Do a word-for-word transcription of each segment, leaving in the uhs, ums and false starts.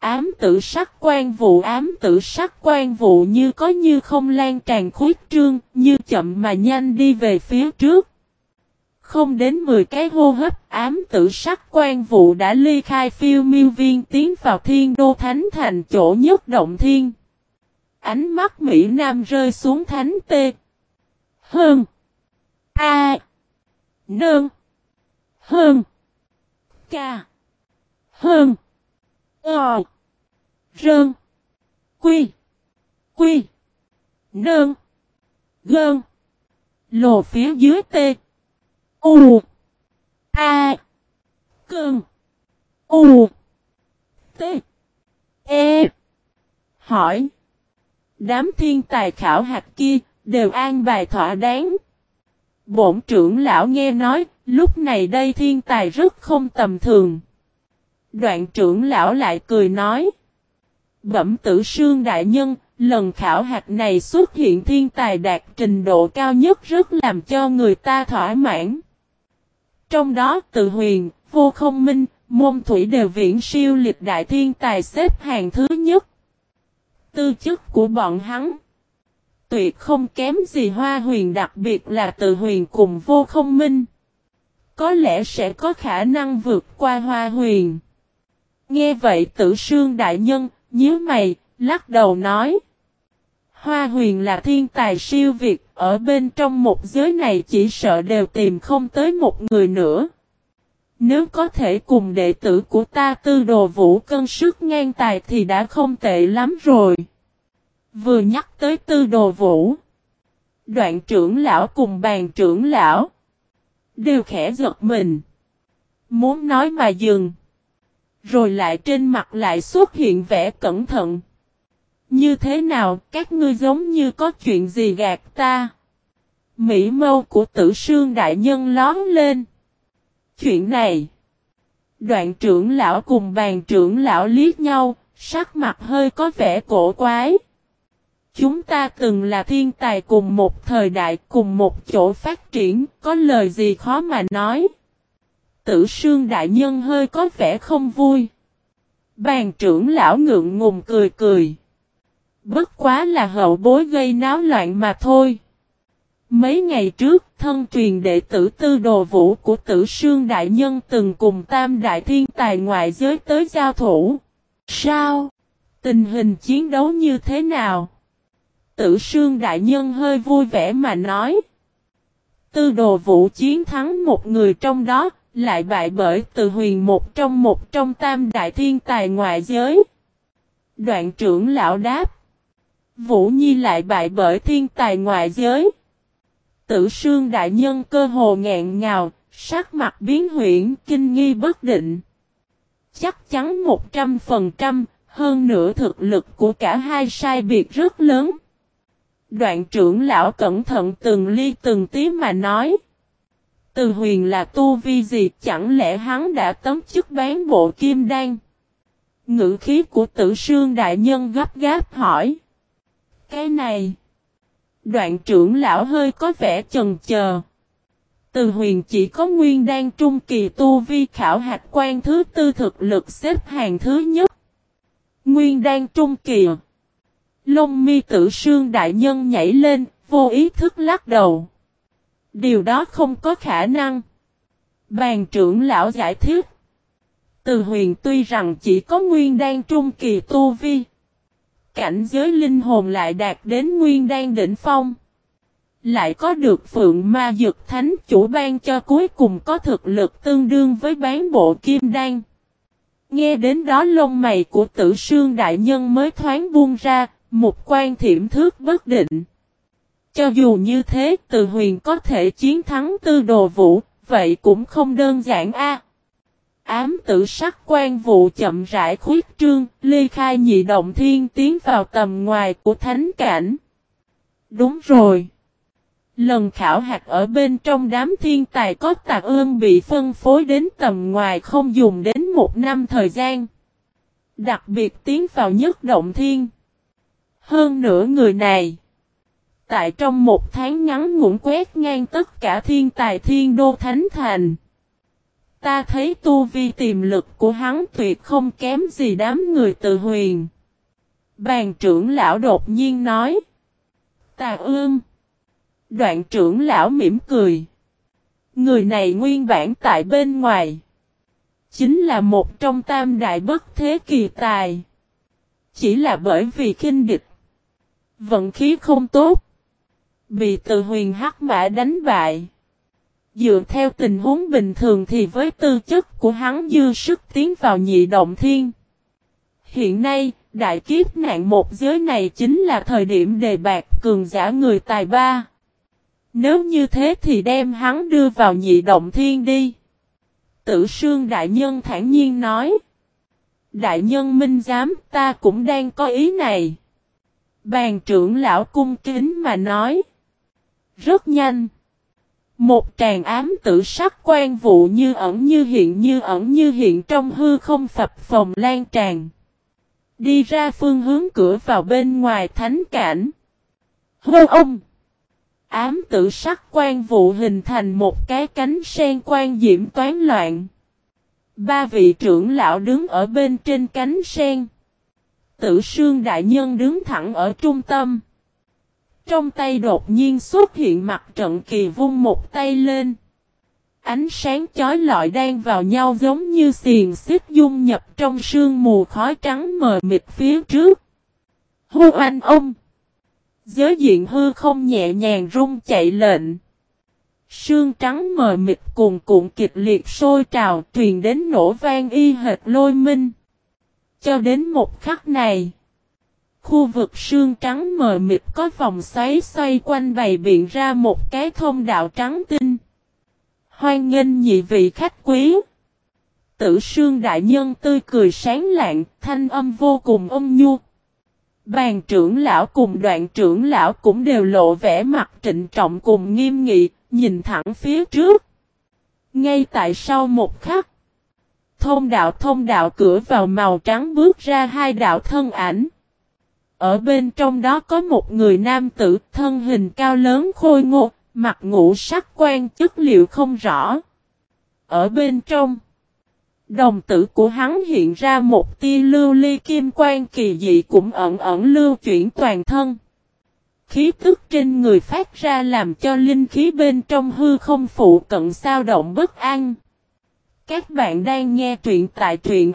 ám tử sắc quan vụ, ám tử sắc quan vụ như có như không lan tràn khuyết trương, như chậm mà nhanh đi về phía trước. Không đến mười cái hô hấp, ám tử sắc quan vụ đã ly khai phiêu miêu viên tiến vào thiên đô thánh thành chỗ nhất động thiên. Ánh mắt Mỹ Nam rơi xuống thánh tê. Hơn. A. Nương. Hơn. Ca. Hơn. Ờ. Rơn. Quy. Quy. Nương. Gơn. Lồ phía dưới tê. U. A. Cơn. U. T. E. Hỏi. Đám thiên tài khảo hạch kia đều an bài thỏa đáng. Bổn trưởng lão nghe nói, lúc này đây thiên tài rất không tầm thường. Đoạn trưởng lão lại cười nói. Bẩm Tử Sương đại nhân, lần khảo hạch này xuất hiện thiên tài đạt trình độ cao nhất rất làm cho người ta thỏa mãn. Trong đó Từ Huyền, Vô Không Minh, Môn Thủy đều viễn siêu lịch đại thiên tài xếp hàng thứ nhất. Tư chất của bọn hắn tuyệt không kém gì Hoa Huyền, đặc biệt là Từ Huyền cùng Vô Không Minh. Có lẽ sẽ có khả năng vượt qua Hoa Huyền. Nghe vậy Tử Sương đại nhân, nhíu mày, lắc đầu nói. Hoa Huyền là thiên tài siêu việt, ở bên trong một giới này chỉ sợ đều tìm không tới một người nữa. Nếu có thể cùng đệ tử của ta Tư Đồ Vũ cân sức ngang tài thì đã không tệ lắm rồi. Vừa nhắc tới Tư Đồ Vũ, Đoạn trưởng lão cùng Bàn trưởng lão đều khẽ giật mình, muốn nói mà dừng, rồi lại trên mặt lại xuất hiện vẻ cẩn thận. Như thế nào, các ngươi giống như có chuyện gì gạt ta? Mỹ mâu của Tử Sương đại nhân lóm lên. Chuyện này, Đoạn trưởng lão cùng Bàn trưởng lão liếc nhau, sắc mặt hơi có vẻ cổ quái. Chúng ta từng là thiên tài cùng một thời đại, cùng một chỗ phát triển, có lời gì khó mà nói. Tử Sương đại nhân hơi có vẻ không vui. Bàn trưởng lão ngượng ngùng cười cười. Bất quá là hậu bối gây náo loạn mà thôi. Mấy ngày trước, thân truyền đệ tử Tư Đồ Vũ của Tử Sương đại nhân từng cùng tam đại thiên tài ngoại giới tới giao thủ. Sao? Tình hình chiến đấu như thế nào? Tử Sương đại nhân hơi vui vẻ mà nói. Tư Đồ Vũ chiến thắng một người trong đó, lại bại bởi Từ Huyền một trong một trong tam đại thiên tài ngoại giới. Đoạn trưởng lão đáp. Vũ Nhi lại bại bởi thiên tài ngoại giới. Tử Sương đại nhân cơ hồ ngẹn ngào, sắc mặt biến huyễn, kinh nghi bất định. Chắc chắn một trăm phần trăm, hơn nữa thực lực của cả hai sai biệt rất lớn. Đoạn trưởng lão cẩn thận từng ly từng tí mà nói. Từ Huyền là tu vi gì, chẳng lẽ hắn đã tấm chức bán bộ kim đan? Ngữ khí của Tử Sương đại nhân gấp gáp hỏi. Cái này. Đoạn trưởng lão hơi có vẻ chần chờ. Từ Huyền chỉ có nguyên đan trung kỳ tu vi, khảo hạch quan thứ tư, thực lực xếp hàng thứ nhất. Nguyên đan trung kỳ. Lông mi Tử Sương đại nhân nhảy lên, vô ý thức lắc đầu. Điều đó không có khả năng. Bàn trưởng lão giải thích. Từ Huyền tuy rằng chỉ có nguyên đan trung kỳ tu vi, cảnh giới linh hồn lại đạt đến nguyên đan đỉnh phong. Lại có được Phượng Ma Dực Thánh chủ ban cho, cuối cùng có thực lực tương đương với bán bộ kim đan. Nghe đến đó lông mày của Tử Sương đại nhân mới thoáng buông ra, một quan thiểm thước bất định. Cho dù như thế, Từ Huyền có thể chiến thắng Tư Đồ Vũ, vậy cũng không đơn giản a. Ám tử sắc quan vụ chậm rãi khuyết trương, ly khai nhị động thiên tiến vào tầm ngoài của thánh cảnh. Đúng rồi. Lần khảo hạch ở bên trong đám thiên tài có Tạc Ương bị phân phối đến tầm ngoài không dùng đến một năm thời gian. Đặc biệt tiến vào nhất động thiên. Hơn nữa người này, tại trong một tháng ngắn ngủn quét ngang tất cả thiên tài thiên đô thánh thành. Ta thấy tu vi tiềm lực của hắn tuyệt không kém gì đám người Từ Huyền. Bàn trưởng lão đột nhiên nói. Ta ương. Đoạn trưởng lão mỉm cười. Người này nguyên bản tại bên ngoài. Chính là một trong tam đại bất thế kỳ tài. Chỉ là bởi vì khinh địch. Vận khí không tốt. Bị Từ Huyền hắc mã đánh bại. Dựa theo tình huống bình thường thì với tư chất của hắn dư sức tiến vào nhị động thiên. Hiện nay, đại kiếp nạn một giới này chính là thời điểm đề bạt cường giả người tài ba. Nếu như thế thì đem hắn đưa vào nhị động thiên đi. Tử Sương đại nhân thản nhiên nói. Đại nhân minh giám, ta cũng đang có ý này. Bàn trưởng lão cung kính mà nói. Rất nhanh. Một tràng ám tử sắc quan vụ như ẩn như hiện như ẩn như hiện trong hư không phập phồng lan tràn. Đi ra phương hướng cửa vào bên ngoài thánh cảnh. Hô ông! Ám tử sắc quan vụ hình thành một cái cánh sen quan diễm toán loạn. Ba vị trưởng lão đứng ở bên trên cánh sen. Tử Sương đại nhân đứng thẳng ở trung tâm. Trong tay đột nhiên xuất hiện mặt trận kỳ vung một tay lên. Ánh sáng chói lọi đan vào nhau giống như xiềng xích dung nhập trong sương mù khói trắng mờ mịt phía trước. Hô anh ông! Giới diện hư không nhẹ nhàng rung chạy lệnh. Sương trắng mờ mịt cuồn cuộn kịch liệt sôi trào truyền đến nổ vang y hệt lôi minh. Cho đến một khắc này. Khu vực sương trắng mờ mịt có vòng xoáy xoay quanh bày biện ra một cái thông đạo trắng tinh. Hoan nghênh nhị vị khách quý. Tử Sương đại nhân tươi cười sáng lạng, thanh âm vô cùng ôn nhu. Bàn trưởng lão cùng đoạn trưởng lão cũng đều lộ vẻ mặt trịnh trọng cùng nghiêm nghị, nhìn thẳng phía trước. Ngay tại sau một khắc. Thông đạo thông đạo cửa vào màu trắng bước ra hai đạo thân ảnh. Ở bên trong đó có một người nam tử thân hình cao lớn khôi ngô, mặt ngũ sắc quan chất liệu không rõ. Ở bên trong, đồng tử của hắn hiện ra một tia lưu ly kim quang kỳ dị cũng ẩn ẩn lưu chuyển toàn thân. Khí tức trên người phát ra làm cho linh khí bên trong hư không phụ cận xao động bất an. Các bạn đang nghe truyện tại truyện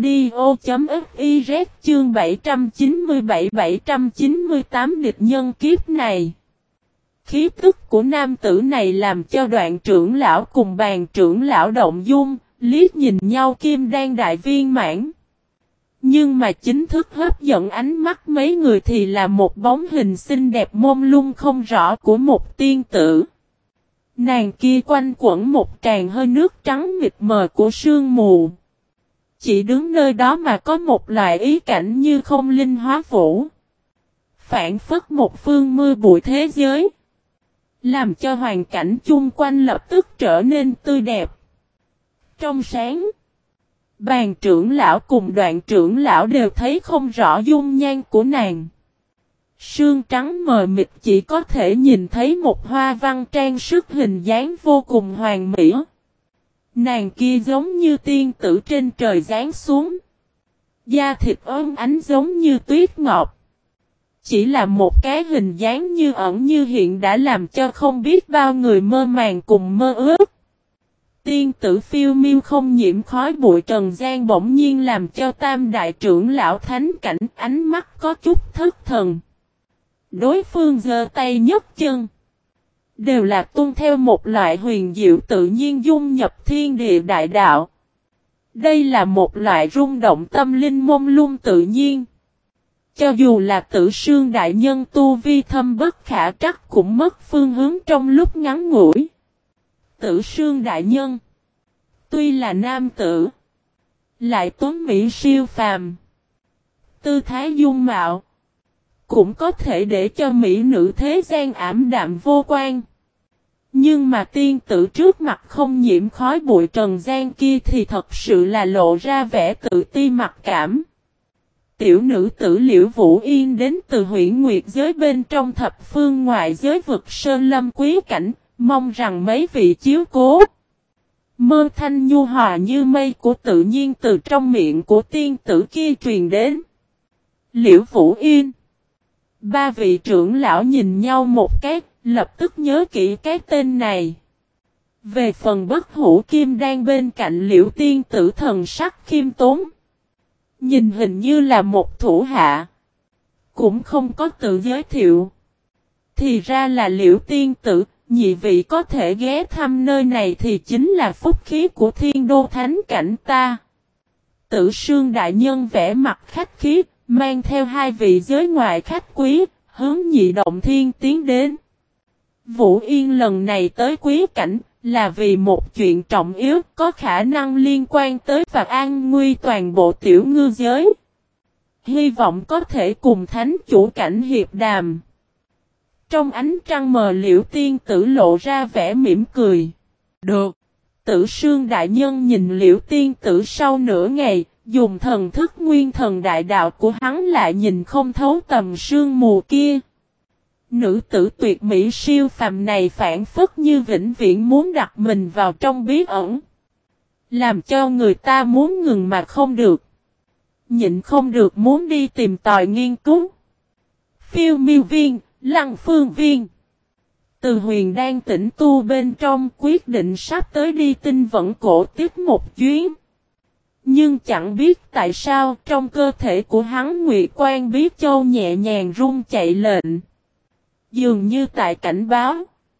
audio.fiz chương bảy trăm chín mươi bảy bảy trăm chín mươi tám địch nhân kiếp này. Khí tức của nam tử này làm cho đoạn trưởng lão cùng bàn trưởng lão động dung, liếc nhìn nhau kim đan đại viên mãn. Nhưng mà chính thức hấp dẫn ánh mắt mấy người thì là một bóng hình xinh đẹp mông lung không rõ của một tiên tử. Nàng kia quanh quẩn một tràn hơi nước trắng mịt mờ của sương mù. Chỉ đứng nơi đó mà có một loại ý cảnh như không linh hóa vũ. Phản phất một phương mưa bụi thế giới. Làm cho hoàn cảnh chung quanh lập tức trở nên tươi đẹp. Trong sáng, bàn trưởng lão cùng đoạn trưởng lão đều thấy không rõ dung nhan của nàng. Sương trắng mờ mịt chỉ có thể nhìn thấy một hoa văn trang sức hình dáng vô cùng hoàn mỹ. Nàng kia giống như tiên tử trên trời giáng xuống. Da thịt ốm ánh giống như tuyết ngọc. Chỉ là một cái hình dáng như ẩn như hiện đã làm cho không biết bao người mơ màng cùng mơ ước. Tiên tử phiêu miêu không nhiễm khói bụi trần gian bỗng nhiên làm cho tam đại trưởng lão thánh cảnh ánh mắt có chút thất thần. Đối phương giơ tay nhấc chân. Đều là tuân theo một loại huyền diệu tự nhiên dung nhập thiên địa đại đạo. Đây là một loại rung động tâm linh mông lung tự nhiên. Cho dù là Tử Sương đại nhân tu vi thâm bất khả trắc cũng mất phương hướng trong lúc ngắn ngủi. Tử Sương đại nhân, tuy là nam tử, lại tuấn mỹ siêu phàm. Tư thái dung mạo, cũng có thể để cho mỹ nữ thế gian ảm đạm vô quan. Nhưng mà tiên tử trước mặt không nhiễm khói bụi trần gian kia thì thật sự là lộ ra vẻ tự ti mặc cảm. Tiểu nữ tử Liễu Vũ Yên đến từ Huyễn Nguyệt giới bên trong thập phương ngoại giới vực sơn lâm quý cảnh, mong rằng mấy vị chiếu cố. Mơ thanh nhu hòa như mây của tự nhiên từ trong miệng của tiên tử kia truyền đến. Liễu Vũ Yên. Ba vị trưởng lão nhìn nhau một cái, lập tức nhớ kỹ cái tên này. Về phần Bất Hủ Kim đang bên cạnh Liễu tiên tử thần sắc khiêm tốn. Nhìn hình như là một thủ hạ. Cũng không có tự giới thiệu. Thì ra là Liễu tiên tử, nhị vị có thể ghé thăm nơi này thì chính là phúc khí của thiên đô thánh cảnh ta. Tử Sương đại nhân vẽ mặt khách khí, mang theo hai vị giới ngoại khách quý, hướng Nhị Động Thiên tiến đến. Vũ Yên lần này tới quý cảnh, là vì một chuyện trọng yếu có khả năng liên quan tới và an nguy toàn bộ tiểu ngư giới. Hy vọng có thể cùng thánh chủ cảnh hiệp đàm. Trong ánh trăng mờ Liễu tiên tử lộ ra vẻ mỉm cười. Được. Tử Sương đại nhân nhìn Liễu tiên tử sau nửa ngày, dùng thần thức nguyên thần đại đạo của hắn lại nhìn không thấu tầm sương mù kia. Nữ tử tuyệt mỹ siêu phàm này phản phất như vĩnh viễn muốn đặt mình vào trong bí ẩn. Làm cho người ta muốn ngừng mà không được. Nhịn không được muốn đi tìm tòi nghiên cứu. Phiêu miêu viên, lăng phương viên. Từ Huyền đang tĩnh tu bên trong quyết định sắp tới đi tinh vận cổ tiếp một chuyến. Nhưng chẳng biết tại sao trong cơ thể của hắn Nguyệt Quan Bí Châu nhẹ nhàng rung chạy lệnh. Dường như tại cảnh báo.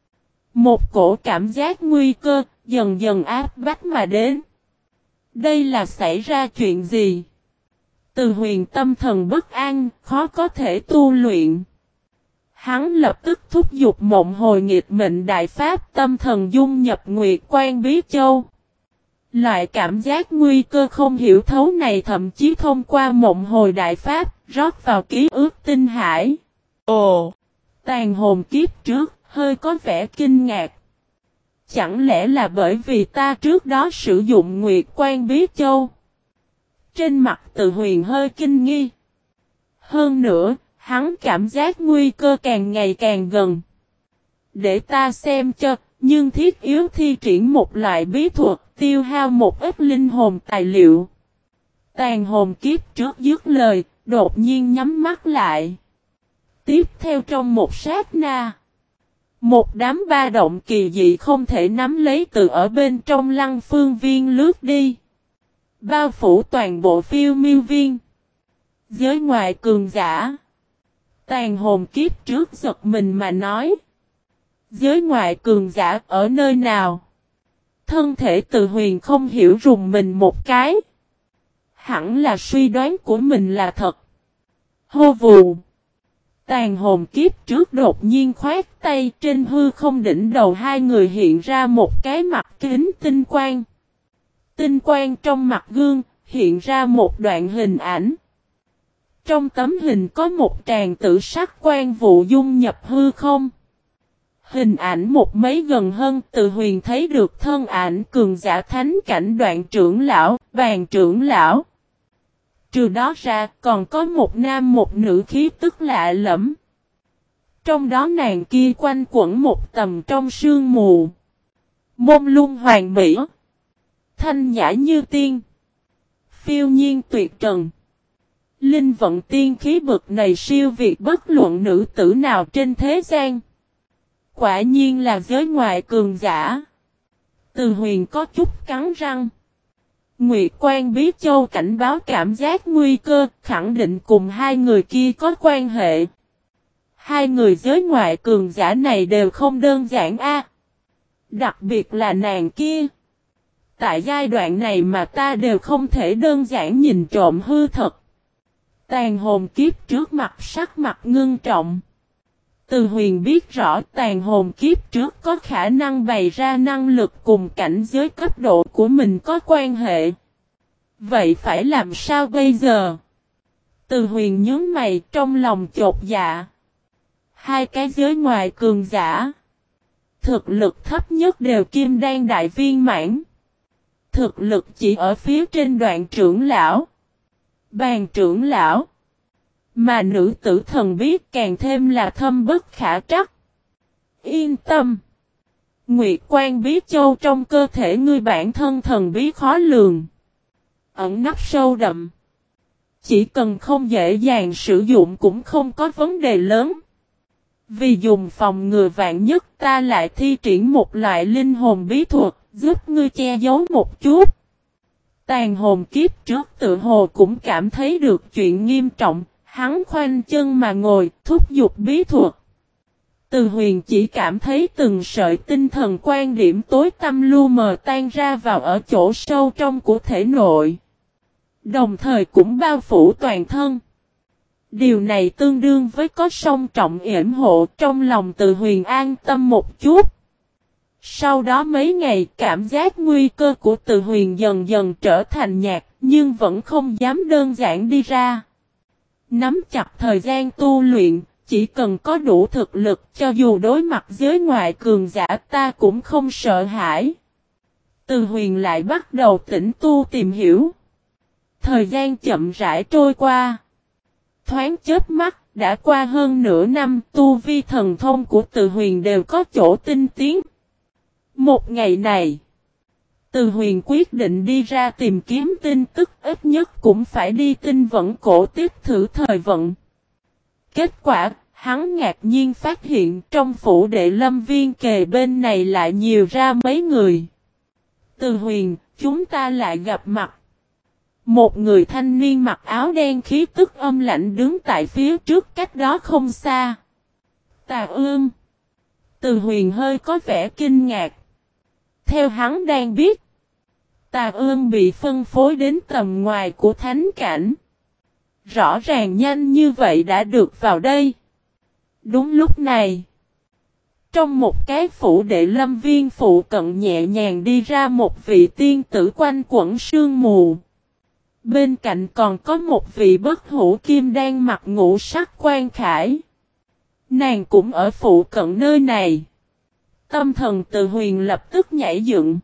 Một cổ cảm giác nguy cơ dần dần áp bách mà đến. Đây là xảy ra chuyện gì? Từ Huyền tâm thần bất an, khó có thể tu luyện. Hắn lập tức thúc giục mộng hồi nghịch mệnh đại pháp tâm thần dung nhập Nguyệt Quan Bí Châu. Loại cảm giác nguy cơ không hiểu thấu này thậm chí thông qua mộng hồi đại pháp, rót vào ký ức tinh hải. Ồ! Tàn hồn kiếp trước, hơi có vẻ kinh ngạc. Chẳng lẽ là bởi vì ta trước đó sử dụng Nguyệt Quan Bí Châu? Trên mặt Từ Huyền hơi kinh nghi. Hơn nữa, hắn cảm giác nguy cơ càng ngày càng gần. Để ta xem cho, nhưng thiết yếu thi triển một loại bí thuật tiêu hao một ít linh hồn tài liệu. Tàn hồn kiếp trước dứt lời, đột nhiên nhắm mắt lại. Tiếp theo trong một sát na, một đám ba động kỳ dị không thể nắm lấy từ ở bên trong lăng phương viên lướt đi. Bao phủ toàn bộ phiêu miêu viên. Giới ngoại cường giả. Tàn hồn kiếp trước giật mình mà nói. Giới ngoại cường giả ở nơi nào? Thân thể Từ Huyền không hiểu rùng mình một cái. Hẳn là suy đoán của mình là thật. Hô vù. Tàn hồn kiếp trước đột nhiên khoát tay trên hư không đỉnh đầu hai người hiện ra một cái mặt kính tinh quang. Tinh quang trong mặt gương hiện ra một đoạn hình ảnh. Trong tấm hình có một tràng tử sắc quan vụ dung nhập hư không. Hình ảnh một mấy gần hơn Từ Huyền thấy được thân ảnh cường giả thánh cảnh Đoạn trưởng lão, Bàn trưởng lão. Trừ đó ra còn có một nam một nữ khí tức lạ lẫm. Trong đó nàng kia quanh quẩn một tầm trong sương mù. Môn lung hoàng mỹ. Thanh nhã như tiên. Phiêu nhiên tuyệt trần. Linh vận tiên khí bực này siêu việt bất luận nữ tử nào trên thế gian. Quả nhiên là giới ngoại cường giả. Từ Huyền có chút cắn răng. Nguyệt Quan Bí Châu cảnh báo cảm giác nguy cơ, khẳng định cùng hai người kia có quan hệ. Hai người giới ngoại cường giả này đều không đơn giản a. Đặc biệt là nàng kia. Tại giai đoạn này mà ta đều không thể đơn giản nhìn trộm hư thật. Tàn hồn kiếp trước mặt sắc mặt ngưng trọng. Từ Huyền biết rõ tàn hồn kiếp trước có khả năng bày ra năng lực cùng cảnh giới cấp độ của mình có quan hệ. Vậy phải làm sao bây giờ? Từ Huyền nhớ mày trong lòng chột dạ. Hai cái giới ngoài cường giả. Thực lực thấp nhất đều kim đan đại viên mãn. Thực lực chỉ ở phía trên Đoạn trưởng lão. Bàn trưởng lão. Mà nữ tử thần biết càng thêm là thâm bất khả trắc. Yên tâm. Nguyệt Quan Bí Châu trong cơ thể ngươi bản thân thần bí khó lường. Ẩn nấp sâu đậm. Chỉ cần không dễ dàng sử dụng cũng không có vấn đề lớn. Vì dùng phòng ngừa vạn nhất ta lại thi triển một loại linh hồn bí thuật, giúp ngươi che giấu một chút. Tàn hồn kiếp trước tự hồ cũng cảm thấy được chuyện nghiêm trọng, hắn khoanh chân mà ngồi, thúc giục bí thuật. Từ Huyền chỉ cảm thấy từng sợi tinh thần quan điểm tối tăm lu mờ tan ra vào ở chỗ sâu trong của thể nội. Đồng thời cũng bao phủ toàn thân. Điều này tương đương với có song trọng yểm hộ, trong lòng Từ Huyền an tâm một chút. Sau đó mấy ngày cảm giác nguy cơ của Từ Huyền dần dần trở thành nhạt, nhưng vẫn không dám đơn giản đi ra. Nắm chặt thời gian tu luyện, chỉ cần có đủ thực lực cho dù đối mặt với ngoại cường giả ta cũng không sợ hãi. Từ Huyền lại bắt đầu tĩnh tu tìm hiểu. Thời gian chậm rãi trôi qua. Thoáng chớp mắt, đã qua hơn nửa năm, tu vi thần thông của Từ Huyền đều có chỗ tinh tiến. Một ngày này, Từ Huyền quyết định đi ra tìm kiếm tin tức, ít nhất cũng phải đi tinh vận cổ tiếp thử thời vận. Kết quả, hắn ngạc nhiên phát hiện trong phủ đệ lâm viên kề bên này lại nhiều ra mấy người. Từ Huyền, chúng ta lại gặp mặt. Một người thanh niên mặc áo đen khí tức âm lạnh đứng tại phía trước cách đó không xa. Tà Ương. Từ Huyền hơi có vẻ kinh ngạc. Theo hắn đang biết, Tà Ương bị phân phối đến tầm ngoài của thánh cảnh. Rõ ràng nhanh như vậy đã được vào đây. Đúng lúc này, trong một cái phủ đệ lâm viên phụ cận nhẹ nhàng đi ra một vị tiên tử quanh quẩn sương mù. Bên cạnh còn có một vị bất hủ kim đan mặc ngũ sắc quan khải. Nàng cũng ở phụ cận nơi này. Tâm thần Từ Huyền lập tức nhảy dựng.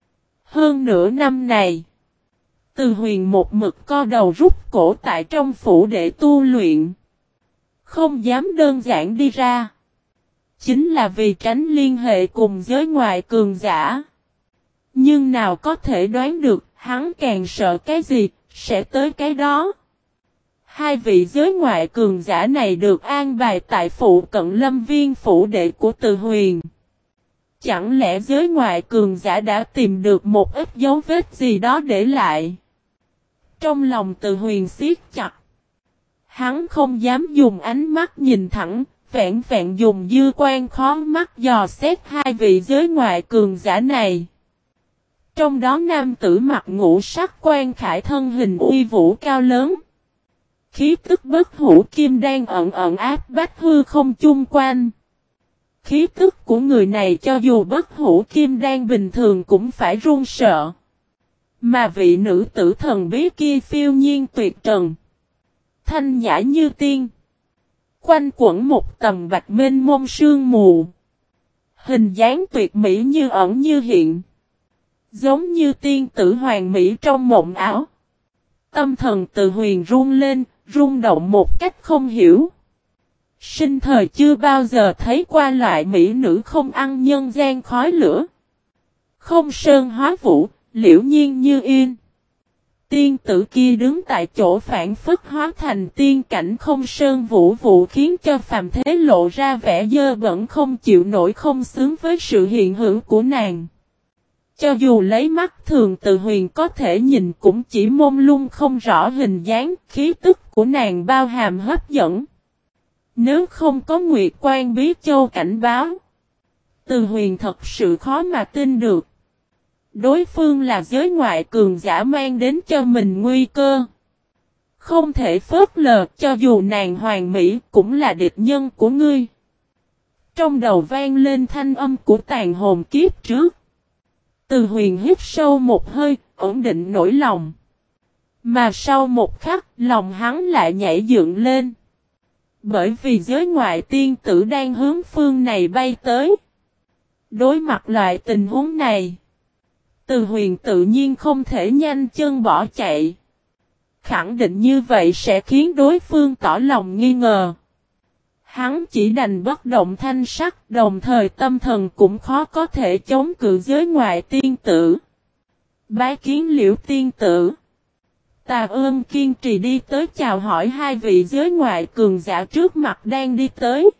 Hơn nửa năm này, Từ Huyền một mực co đầu rút cổ tại trong phủ để tu luyện. Không dám đơn giản đi ra. Chính là vì tránh liên hệ cùng giới ngoại cường giả. Nhưng nào có thể đoán được, hắn càng sợ cái gì, sẽ tới cái đó. Hai vị giới ngoại cường giả này được an bài tại phụ cận lâm viên phủ đệ của Từ Huyền. Chẳng lẽ giới ngoại cường giả đã tìm được một ít dấu vết gì đó để lại? Trong lòng Từ Huyền siết chặt. Hắn không dám dùng ánh mắt nhìn thẳng, vẹn vẹn dùng dư quan khó mắt dò xét hai vị giới ngoại cường giả này. Trong đó nam tử mặc ngũ sắc quan khải thân hình uy vũ cao lớn. Khí tức bất hủ kim đan ẩn ẩn áp bách hư không chung quanh. Khí tức của người này cho dù bất hủ kim đan bình thường cũng phải run sợ. Mà vị nữ tử thần bí kia phiêu nhiên tuyệt trần. Thanh nhã như tiên. Quanh quẩn một tầm bạch mênh mông sương mù. Hình dáng tuyệt mỹ như ẩn như hiện. Giống như tiên tử hoàng mỹ trong mộng ảo. Tâm thần Từ Huyền run lên, rung động một cách không hiểu. Sinh thời chưa bao giờ thấy qua loại mỹ nữ không ăn nhân gian khói lửa. Không sơn hóa vũ, liễu nhiên như yên. Tiên tử kia đứng tại chỗ phản phất hóa thành tiên cảnh không sơn vũ vụ, khiến cho phàm thế lộ ra vẻ dơ bẩn không chịu nổi, không xứng với sự hiện hữu của nàng. Cho dù lấy mắt thường Từ Huyền có thể nhìn cũng chỉ mông lung không rõ hình dáng, khí tức của nàng bao hàm hấp dẫn. Nếu không có Nguyệt Quan Bí Châu cảnh báo, Từ Huyền thật sự khó mà tin được. Đối phương là giới ngoại cường giả mang đến cho mình nguy cơ. Không thể phớt lờ, cho dù nàng hoàng mỹ cũng là địch nhân của ngươi. Trong đầu vang lên thanh âm của tàn hồn kiếp trước. Từ Huyền hít sâu một hơi, ổn định nỗi lòng. Mà sau một khắc, lòng hắn lại nhảy dựng lên. Bởi vì giới ngoại tiên tử đang hướng phương này bay tới. Đối mặt loại tình huống này, Từ Huyền tự nhiên không thể nhanh chân bỏ chạy. Khẳng định như vậy sẽ khiến đối phương tỏ lòng nghi ngờ. Hắn chỉ đành bất động thanh sắc, đồng thời tâm thần cũng khó có thể chống cự giới ngoại tiên tử. Bái kiến Liễu tiên tử. Tà Ương kiên trì đi tới chào hỏi hai vị giới ngoại cường giả trước mặt đang đi tới.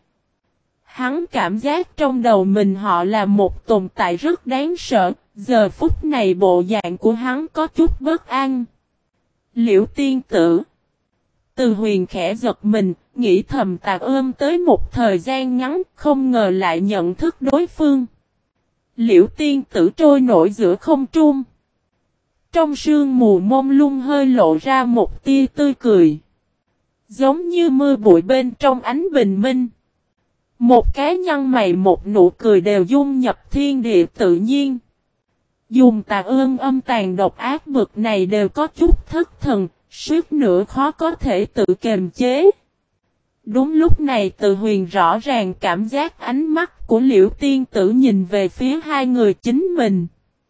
Hắn cảm giác trong đầu mình họ là một tồn tại rất đáng sợ, giờ phút này bộ dạng của hắn có chút bất an. Liễu tiên tử. Từ Huyền khẽ giật mình, nghĩ thầm Tà Ương tới một thời gian ngắn, không ngờ lại nhận thức đối phương. Liễu tiên tử trôi nổi giữa không trung. Trong sương mù mông lung hơi lộ ra một tia tươi cười. Giống như mưa bụi bên trong ánh bình minh. Một cái nhăn mày một nụ cười đều dung nhập thiên địa tự nhiên. Dùng Tà Ương âm tàn độc ác bực này đều có chút thất thần, suýt nữa khó có thể tự kiềm chế. Đúng lúc này Từ Huyền rõ ràng cảm giác ánh mắt của Liễu tiên tử nhìn về phía hai người chính mình.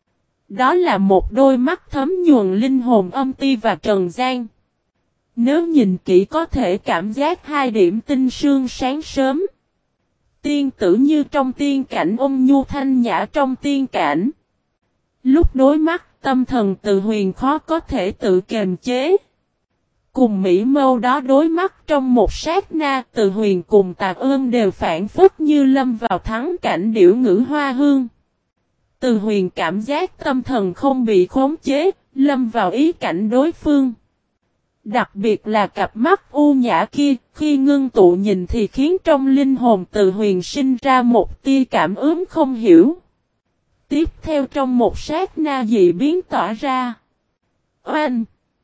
Đó là một đôi mắt thấm nhuần linh hồn âm ti và trần gian. Nếu nhìn kỹ có thể cảm giác hai điểm tinh sương sáng sớm. Tiên tử như trong tiên cảnh, ôn nhu thanh nhã trong tiên cảnh. Lúc đối mắt, tâm thần Từ Huyền khó có thể tự kiềm chế. Cùng mỹ mâu đó đối mắt trong một sát na, Từ Huyền cùng Tà Ương đều phản phất như lâm vào thắng cảnh điểu ngữ hoa hương. Từ Huyền cảm giác tâm thần không bị khống chế, lâm vào ý cảnh đối phương. Đặc biệt là cặp mắt u nhã kia, khi ngưng tụ nhìn thì khiến trong linh hồn Từ Huyền sinh ra một tia cảm ứng không hiểu. Tiếp theo trong một sát na dị biến tỏa ra. Oanh!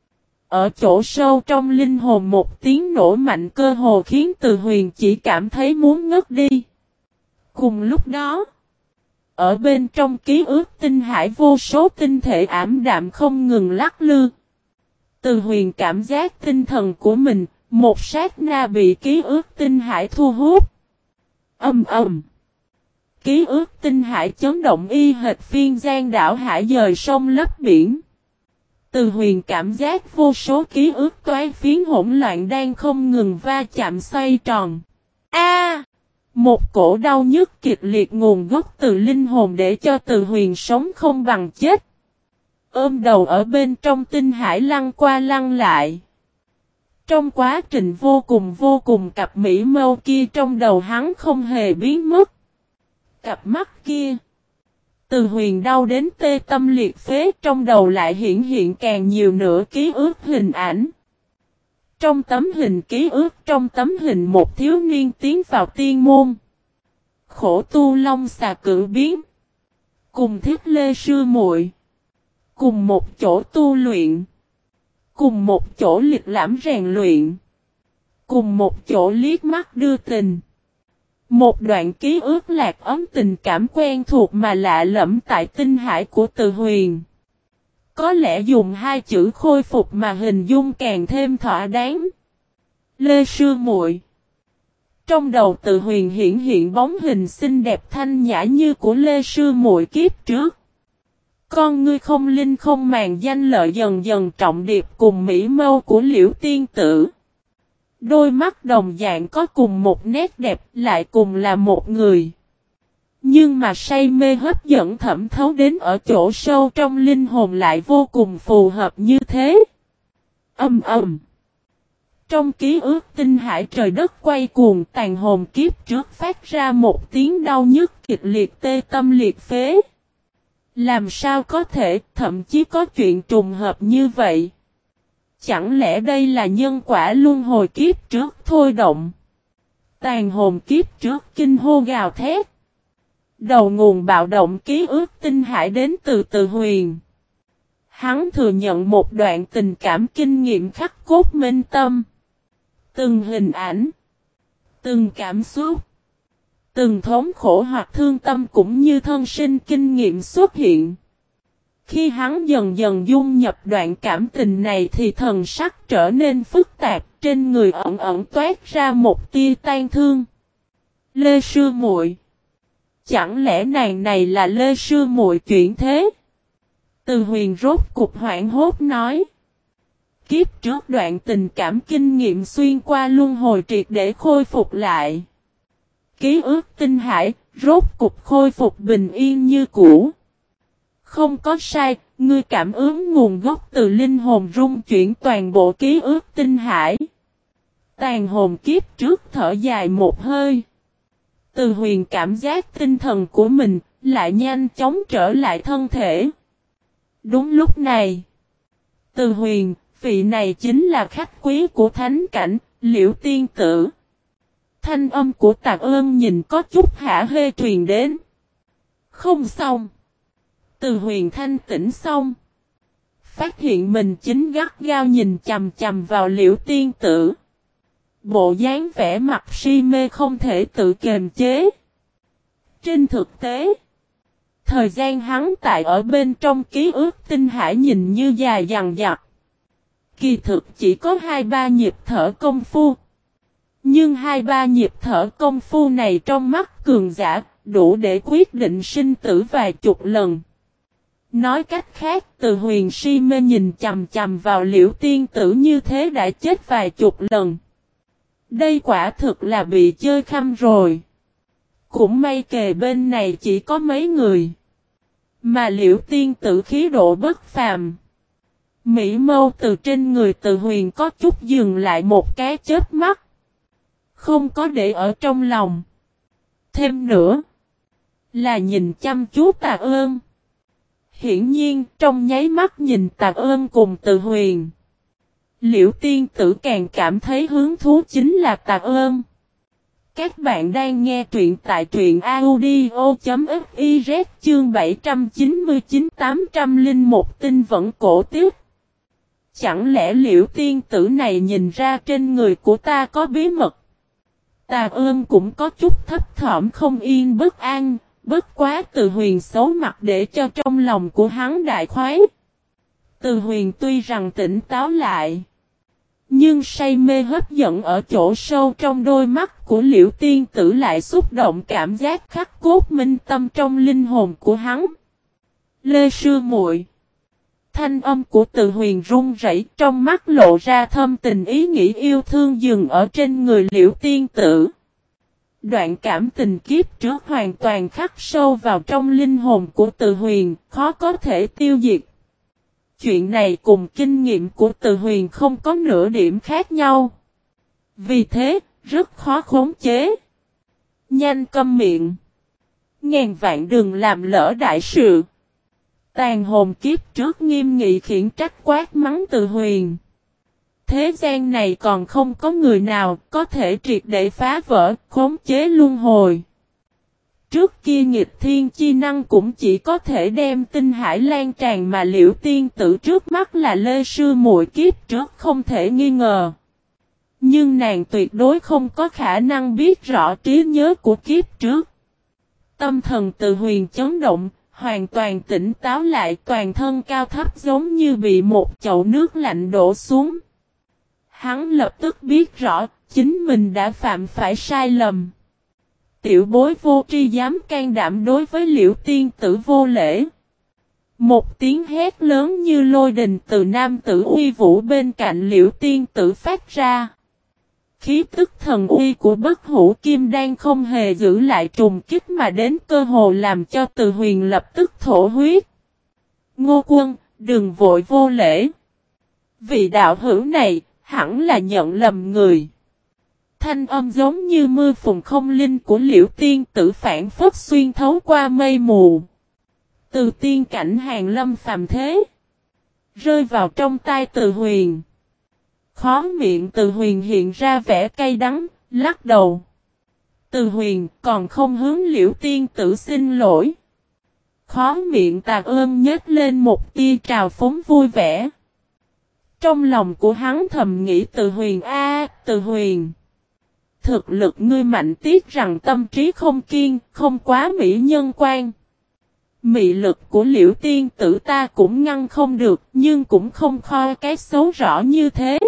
Ở chỗ sâu trong linh hồn một tiếng nổ mạnh cơ hồ khiến Từ Huyền chỉ cảm thấy muốn ngất đi. Cùng lúc đó, ở bên trong ký ức tinh hải vô số tinh thể ảm đạm không ngừng lắc lư. Từ Huyền cảm giác tinh thần của mình, một sát na bị ký ức tinh hải thu hút. Âm ầm. Ký ức tinh hải chấn động y hệt phiên giang đảo hải dời sông lấp biển. Từ Huyền cảm giác vô số ký ức toái phiến hỗn loạn đang không ngừng va chạm xoay tròn. A! Một cổ đau nhức kịch liệt nguồn gốc từ linh hồn để cho Từ Huyền sống không bằng chết. Ôm đầu ở bên trong tinh hải lăn qua lăn lại. Trong quá trình vô cùng vô cùng cặp mỹ mâu kia trong đầu hắn không hề biến mất. Cặp mắt kia. Từ Huyền đau đến tê tâm liệt phế, trong đầu lại hiển hiện càng nhiều nữa ký ức hình ảnh. Trong tấm hình ký ức, trong tấm hình một thiếu niên tiến vào tiên môn. Khổ tu long xà cử biến. Cùng Thiết Lê sư muội. Cùng một chỗ tu luyện. Cùng một chỗ liệt lãm rèn luyện. Cùng một chỗ liếc mắt đưa tình. Một đoạn ký ức lạc ấm tình cảm quen thuộc mà lạ lẫm tại tinh hải của Từ Huyền. Có lẽ dùng hai chữ khôi phục mà hình dung càng thêm thỏa đáng. Lê sư muội. Trong đầu Từ Huyền hiển hiện bóng hình xinh đẹp thanh nhã như của Lê sư muội kiếp trước. Con ngươi không linh không màng danh lợi dần dần trọng điệp cùng mỹ mâu của Liễu tiên tử. Đôi mắt đồng dạng có cùng một nét đẹp, lại cùng là một người. Nhưng mà say mê hấp dẫn thẩm thấu đến ở chỗ sâu trong linh hồn lại vô cùng phù hợp như thế. Âm ầm. Trong ký ức tinh hải trời đất quay cuồng, tàn hồn kiếp trước phát ra một tiếng đau nhức kịch liệt tê tâm liệt phế. Làm sao có thể, thậm chí có chuyện trùng hợp như vậy? Chẳng lẽ đây là nhân quả luân hồi kiếp trước thôi động? Tàn hồn kiếp trước kinh hô gào thét. Đầu nguồn bạo động ký ức tinh hải đến từ Từ Huyền. Hắn thừa nhận một đoạn tình cảm kinh nghiệm khắc cốt minh tâm. Từng hình ảnh, từng cảm xúc, từng thống khổ hoặc thương tâm cũng như thân sinh kinh nghiệm xuất hiện. Khi hắn dần dần dung nhập đoạn cảm tình này thì thần sắc trở nên phức tạp, trên người ẩn ẩn toát ra một tia tan thương. Lê sư muội. Chẳng lẽ nàng này là Lê sư muội chuyển thế? Từ Huyền rốt cục hoảng hốt nói. Kiếp trước đoạn tình cảm kinh nghiệm xuyên qua luân hồi triệt để khôi phục lại. Ký ức tinh hải, rốt cục khôi phục bình yên như cũ. Không có sai, ngươi cảm ứng nguồn gốc từ linh hồn rung chuyển toàn bộ ký ức tinh hải. Tàn hồn kiếp trước thở dài một hơi. Từ Huyền cảm giác tinh thần của mình lại nhanh chóng trở lại thân thể. Đúng lúc này, Từ Huyền, vị này chính là khách quý của thánh cảnh, Liễu tiên tử. Thanh âm của Tạc Ơn nhìn có chút hả hê truyền đến. Không xong. Từ Huyền thanh tỉnh xong. Phát hiện mình chính gắt gao nhìn chầm chầm vào Liễu tiên tử. Bộ dáng vẻ mặt si mê không thể tự kiềm chế. Trên thực tế, thời gian hắn tại ở bên trong ký ức tinh hải nhìn như dài dằng dặc. Kỳ thực chỉ có hai ba nhịp thở công phu. Nhưng hai ba nhịp thở công phu này trong mắt cường giả đủ để quyết định sinh tử vài chục lần. Nói cách khác, Từ Huyền si mê nhìn chầm chầm vào Liễu tiên tử như thế đã chết vài chục lần. Đây quả thực là bị chơi khăm rồi. Cũng may kề bên này chỉ có mấy người. Mà Liễu tiên tử khí độ bất phàm. Mỹ mâu từ trên người Từ Huyền có chút dừng lại một cái chớp mắt. Không có để ở trong lòng. Thêm nữa, là nhìn chăm chú Tạc Ơn. Hiển nhiên, trong nháy mắt nhìn Tạc Ơn cùng Từ Huyền, Liễu tiên tử càng cảm thấy hứng thú chính là Tạc Ơn. Các bạn đang nghe truyện tại truyện audio.fiz chương bảy trăm chín mươi chín tám không một tinh vẫn cổ tiếp. Chẳng lẽ Liễu tiên tử này nhìn ra trên người của ta có bí mật? Tạc Ơn cũng có chút thấp thỏm không yên bất an, bất quá Từ Huyền xấu mặt để cho trong lòng của hắn đại khoái. Từ Huyền tuy rằng tỉnh táo lại, nhưng say mê hấp dẫn ở chỗ sâu trong đôi mắt của Liễu tiên tử lại xúc động cảm giác khắc cốt minh tâm trong linh hồn của hắn. Lê sư muội. Thanh âm của Từ Huyền run rẩy, trong mắt lộ ra thâm tình ý nghĩ yêu thương dừng ở trên người Liễu tiên tử. Đoạn cảm tình kiếp trước hoàn toàn khắc sâu vào trong linh hồn của Từ Huyền, khó có thể tiêu diệt. Chuyện này cùng kinh nghiệm của Từ Huyền không có nửa điểm khác nhau. Vì thế, rất khó khống chế. Nhanh câm miệng. Ngàn vạn đừng làm lỡ đại sự. Tàn hồn kiếp trước nghiêm nghị khiển trách quát mắng Từ Huyền. Thế gian này còn không có người nào có thể triệt để phá vỡ, khống chế luân hồi. Trước kia nghịch thiên chi năng cũng chỉ có thể đem tinh hải lan tràn mà Liễu tiên tử trước mắt là Lê sư muội kiếp trước không thể nghi ngờ. Nhưng nàng tuyệt đối không có khả năng biết rõ trí nhớ của kiếp trước. Tâm thần Từ Huyền chấn động, hoàn toàn tỉnh táo lại, toàn thân cao thấp giống như bị một chậu nước lạnh đổ xuống. Hắn lập tức biết rõ, chính mình đã phạm phải sai lầm. Tiểu bối vô tri dám can đảm đối với Liễu tiên tử vô lễ. Một tiếng hét lớn như lôi đình từ nam tử uy vũ bên cạnh Liễu tiên tử phát ra. Khí tức thần uy của Bất Hủ Kim Đan không hề giữ lại trùng kích mà đến cơ hồ làm cho Từ Huyền lập tức thổ huyết. Ngô Quân, đừng vội vô lễ. Vị đạo hữu này, hẳn là nhận lầm người. Thanh âm giống như mưa phùn không linh của Liễu tiên tử phản phất xuyên thấu qua mây mù. Từ tiên cảnh hàng lâm phàm thế, rơi vào trong tai Từ Huyền. Khó miệng Từ Huyền hiện ra vẻ cay đắng, lắc đầu. Từ Huyền còn không hướng Liễu tiên tử xin lỗi. Khó miệng Tạc Ơn nhếch lên một tia trào phúng vui vẻ. Trong lòng của hắn thầm nghĩ Từ Huyền a, Từ Huyền. Thực lực ngươi mạnh tiếc rằng tâm trí không kiên, không quá mỹ nhân quan. Mị lực của Liễu tiên tử ta cũng ngăn không được, nhưng cũng không kho cái xấu rõ như thế.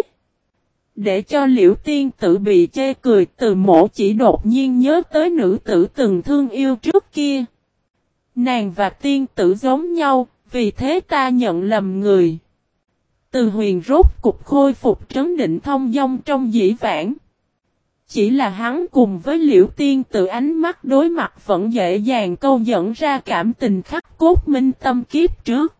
Để cho Liễu tiên tử bị chê cười, Từ Mỗ chỉ đột nhiên nhớ tới nữ tử từng thương yêu trước kia. Nàng và tiên tử giống nhau, vì thế ta nhận lầm người. Từ Huyền rốt cục khôi phục trấn định thông dong trong dĩ vãng. Chỉ là hắn cùng với Liễu Tiên Tử ánh mắt đối mặt vẫn dễ dàng câu dẫn ra cảm tình khắc cốt minh tâm kiếp trước.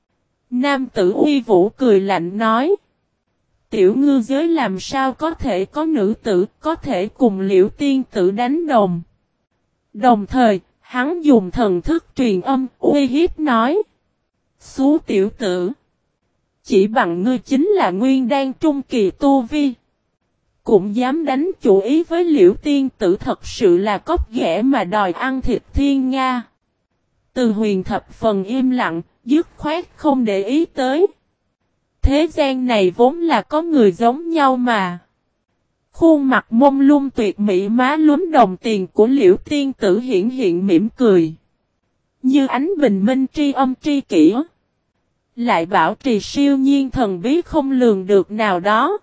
Nam tử uy vũ cười lạnh nói. Tiểu ngư giới làm sao có thể có nữ tử có thể cùng Liễu Tiên Tử đánh đồng. Đồng thời, hắn dùng thần thức truyền âm uy hiếp nói. Xú tiểu tử. Chỉ bằng ngươi chính là nguyên đan trung kỳ tu vi. Cũng dám đánh chủ ý với Liễu Tiên Tử, thật sự là cóc ghẻ mà đòi ăn thịt thiên nga. Từ Huyền thập phần im lặng, dứt khoát không để ý tới. Thế gian này vốn là có người giống nhau mà. Khuôn mặt mông lung tuyệt mỹ má lúm đồng tiền của Liễu Tiên Tử hiển hiện mỉm cười. Như ánh bình minh tri âm tri kỷ. Lại bảo trì siêu nhiên thần bí không lường được nào đó.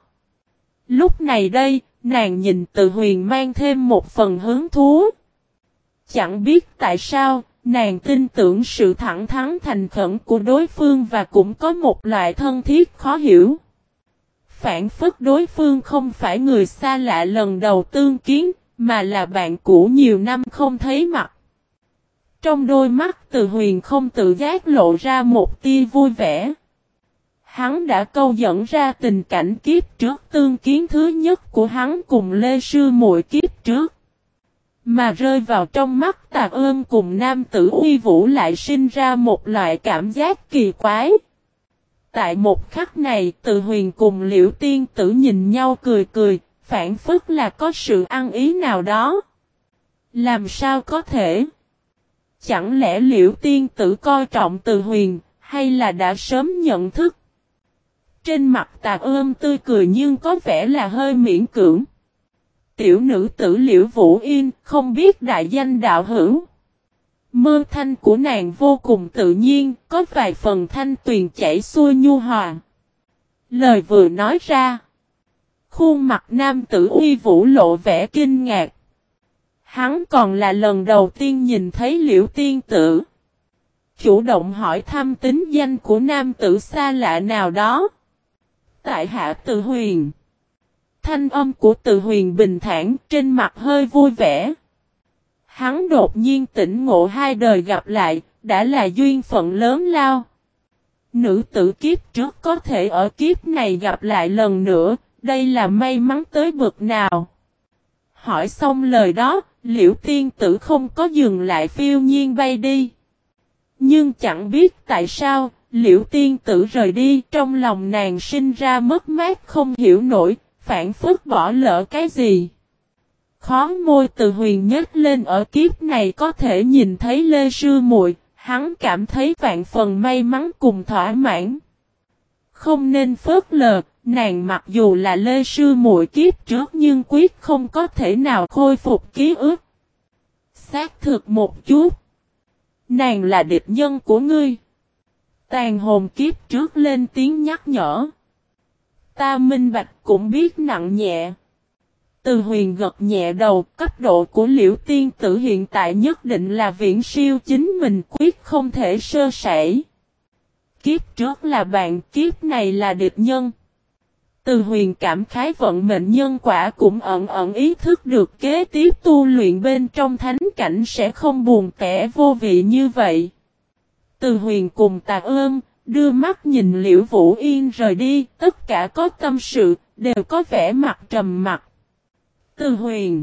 Lúc này đây, nàng nhìn Từ Huyền mang thêm một phần hứng thú. Chẳng biết tại sao, nàng tin tưởng sự thẳng thắn thành khẩn của đối phương và cũng có một loại thân thiết khó hiểu. Phản phất đối phương không phải người xa lạ lần đầu tương kiến, mà là bạn cũ nhiều năm không thấy mặt. Trong đôi mắt Từ Huyền không tự giác lộ ra một tia vui vẻ. Hắn đã câu dẫn ra tình cảnh kiếp trước tương kiến thứ nhất của hắn cùng Lê Sư Muội kiếp trước. Mà rơi vào trong mắt Tạc Ơn cùng nam tử uy vũ lại sinh ra một loại cảm giác kỳ quái. Tại một khắc này Từ Huyền cùng Liễu Tiên Tử nhìn nhau cười cười, phản phất là có sự ăn ý nào đó. Làm sao có thể? Chẳng lẽ Liễu Tiên Tử coi trọng Từ Huyền, hay là đã sớm nhận thức? Trên mặt Tạc Ơn tươi cười nhưng có vẻ là hơi miễn cưỡng. Tiểu nữ tử Liễu Vũ Yên không biết đại danh đạo hữu. Mơ thanh của nàng vô cùng tự nhiên, có vài phần thanh tuyền chảy xuôi nhu hòa. Lời vừa nói ra. Khuôn mặt nam tử uy vũ lộ vẻ kinh ngạc. Hắn còn là lần đầu tiên nhìn thấy Liễu Tiên Tử. Chủ động hỏi thăm tính danh của nam tử xa lạ nào đó. Tại hạ Từ Huyền. Thanh âm của Từ Huyền bình thản, trên mặt hơi vui vẻ. Hắn đột nhiên tỉnh ngộ hai đời gặp lại, đã là duyên phận lớn lao. Nữ tử kiếp trước có thể ở kiếp này gặp lại lần nữa, đây là may mắn tới bực nào. Hỏi xong lời đó, Liễu Tiên Tử không có dừng lại phiêu nhiên bay đi. Nhưng chẳng biết tại sao, Liễu Tiên Tử rời đi, trong lòng nàng sinh ra mất mát không hiểu nổi, phản phất bỏ lỡ cái gì. Khó môi Từ Huyền nhếch lên, ở kiếp này có thể nhìn thấy Lê Sư Muội, hắn cảm thấy vạn phần may mắn cùng thỏa mãn. Không nên phớt lờ, nàng mặc dù là Lê Sư Muội kiếp trước nhưng quyết không có thể nào khôi phục ký ức. Xác thực một chút. Nàng là địch nhân của ngươi. Tàn hồn kiếp trước lên tiếng nhắc nhở. Ta minh bạch cũng biết nặng nhẹ. Từ Huyền gật nhẹ đầu, cấp độ của Liễu Tiên Tử hiện tại nhất định là viễn siêu chính mình, quyết không thể sơ sẩy. Kiếp trước là bạn, kiếp này là địch nhân. Từ Huyền cảm khái vận mệnh nhân quả, cũng ẩn ẩn ý thức được kế tiếp tu luyện bên trong thánh cảnh sẽ không buồn tẻ vô vị như vậy. Từ Huyền cùng Tạc Ơn đưa mắt nhìn Liễu Vũ Yên rời đi, tất cả có tâm sự, đều có vẻ mặt trầm mặc. Từ Huyền.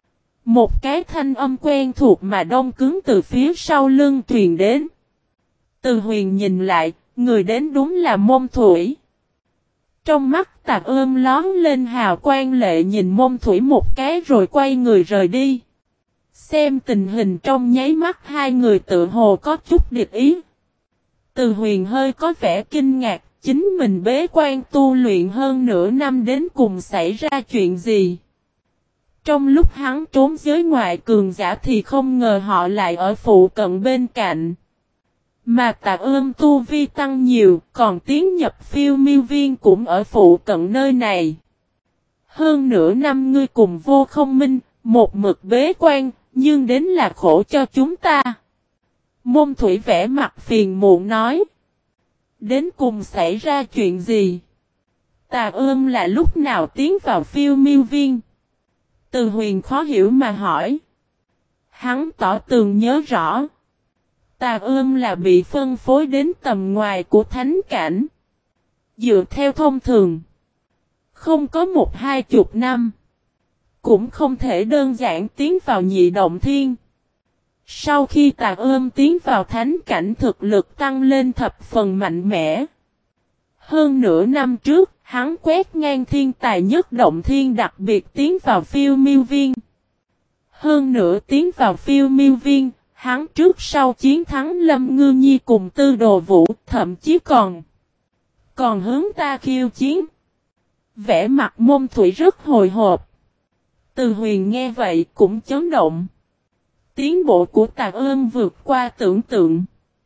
Một cái thanh âm quen thuộc mà đông cứng từ phía sau lưng truyền đến. Từ Huyền nhìn lại, người đến đúng là Mông Thủy. Trong mắt Tạc Ơn lón lên hào quang lệ nhìn Mông Thủy một cái rồi quay người rời đi. Xem tình hình trong nháy mắt hai người tự hồ có chút địch ý. Từ Huyền hơi có vẻ kinh ngạc, chính mình bế quan tu luyện hơn nửa năm đến cùng xảy ra chuyện gì. Trong lúc hắn trốn giới ngoại cường giả thì không ngờ họ lại ở phụ cận bên cạnh. Mà Tạc Ơn tu vi tăng nhiều, còn tiến nhập phiêu miêu viên cũng ở phụ cận nơi này. Hơn nửa năm ngươi cùng Vô Không Minh, một mực bế quan, nhưng đến là khổ cho chúng ta. Mông Thủy vẽ mặt phiền muộn nói. Đến cùng xảy ra chuyện gì? Tà ươm là lúc nào tiến vào phiêu miêu viên? Từ Huyền khó hiểu mà hỏi. Hắn tỏ tường nhớ rõ. Tà ươm là bị phân phối đến tầm ngoài của thánh cảnh. Dựa theo thông thường. Không có một hai chục năm. Cũng không thể đơn giản tiến vào nhị động thiên. Sau khi tà ươm tiến vào thánh cảnh thực lực tăng lên thập phần mạnh mẽ. Hơn nửa năm trước, hắn quét ngang thiên tài nhất động thiên đặc biệt tiến vào phiêu miêu viên. Hơn nữa tiến vào phiêu miêu viên, hắn trước sau chiến thắng Lâm Ngư Nhi cùng Tư Đồ Vũ, thậm chí còn còn hướng ta khiêu chiến. Vẻ mặt Môn Thủy rất hồi hộp. Từ Huyền nghe vậy cũng chấn động. Tiến bộ của Tà Ươm vượt qua tưởng tượng.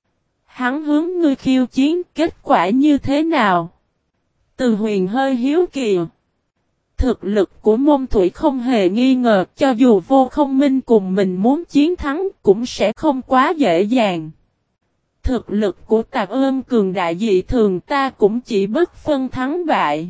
Hắn hướng ngươi khiêu chiến, kết quả như thế nào? Từ Huyền hơi hiếu kỳ. Thực lực của Môn Thủy không hề nghi ngờ, cho dù Vô Không Minh cùng mình muốn chiến thắng cũng sẽ không quá dễ dàng. Thực lực của Tà Ươm cường đại dị thường, ta cũng chỉ bất phân thắng bại.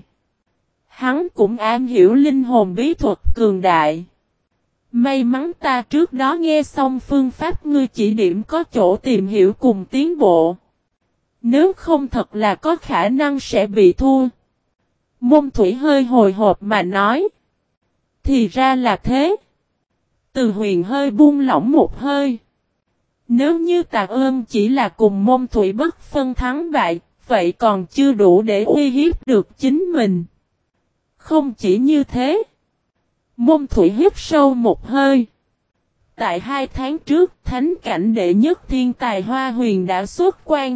Hắn cũng am hiểu linh hồn bí thuật cường đại. May mắn ta trước đó nghe xong phương pháp ngươi chỉ điểm có chỗ tìm hiểu cùng tiến bộ. Nếu không thật là có khả năng sẽ bị thua. Môn Thủy hơi hồi hộp mà nói. Thì ra là thế. Từ Huyền hơi buông lỏng một hơi. Nếu như Tà Ươm chỉ là cùng Môn Thủy bất phân thắng bại, vậy còn chưa đủ để uy hiếp được chính mình. Không chỉ như thế. Môn Thủy hít sâu một hơi. Tại hai tháng trước, thánh cảnh đệ nhất thiên tài Hoa Huyền đã xuất quan.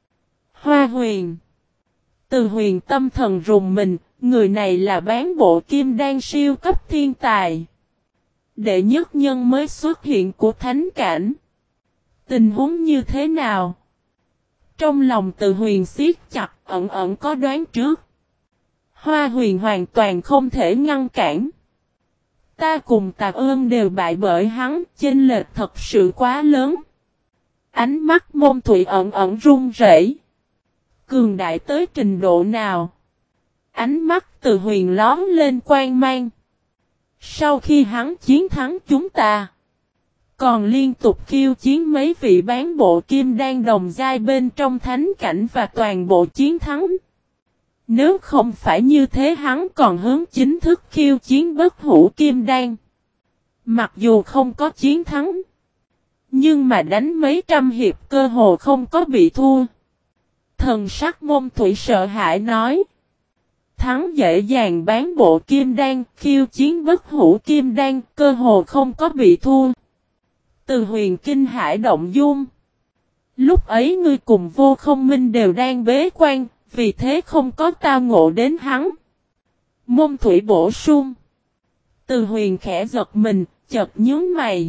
Hoa Huyền. Từ Huyền tâm thần rùng mình, người này là bán bộ kim đan siêu cấp thiên tài. Đệ nhất nhân mới xuất hiện của thánh cảnh. Tình huống như thế nào? Trong lòng Từ Huyền siết chặt, ẩn ẩn có đoán trước. Hoa Huyền hoàn toàn không thể ngăn cản. Ta cùng Tà Ươm đều bại bởi hắn, chênh lệch thật sự quá lớn. Ánh mắt Môn Thủy ẩn ẩn run rẩy. Cường đại tới trình độ nào? Ánh mắt Từ Huyền lóm lên quang mang. Sau khi hắn chiến thắng chúng ta, còn liên tục khiêu chiến mấy vị bán bộ kim đan đồng giai bên trong thánh cảnh và toàn bộ chiến thắng. Nếu không phải như thế hắn còn hướng chính thức khiêu chiến bất hủ kim đan. Mặc dù không có chiến thắng, nhưng mà đánh mấy trăm hiệp cơ hồ không có bị thua. Thần sắc Môn Thủy sợ hãi nói. Thắng dễ dàng bán bộ kim đan, khiêu chiến bất hủ kim đan, cơ hồ không có bị thua. Từ Huyền kinh hải động dung. Lúc ấy ngươi cùng Vô Không Minh đều đang bế quan, vì thế không có tao ngộ đến hắn. Môn Thủy bổ sung. Từ Huyền khẽ giật mình, chợt nhướng mày.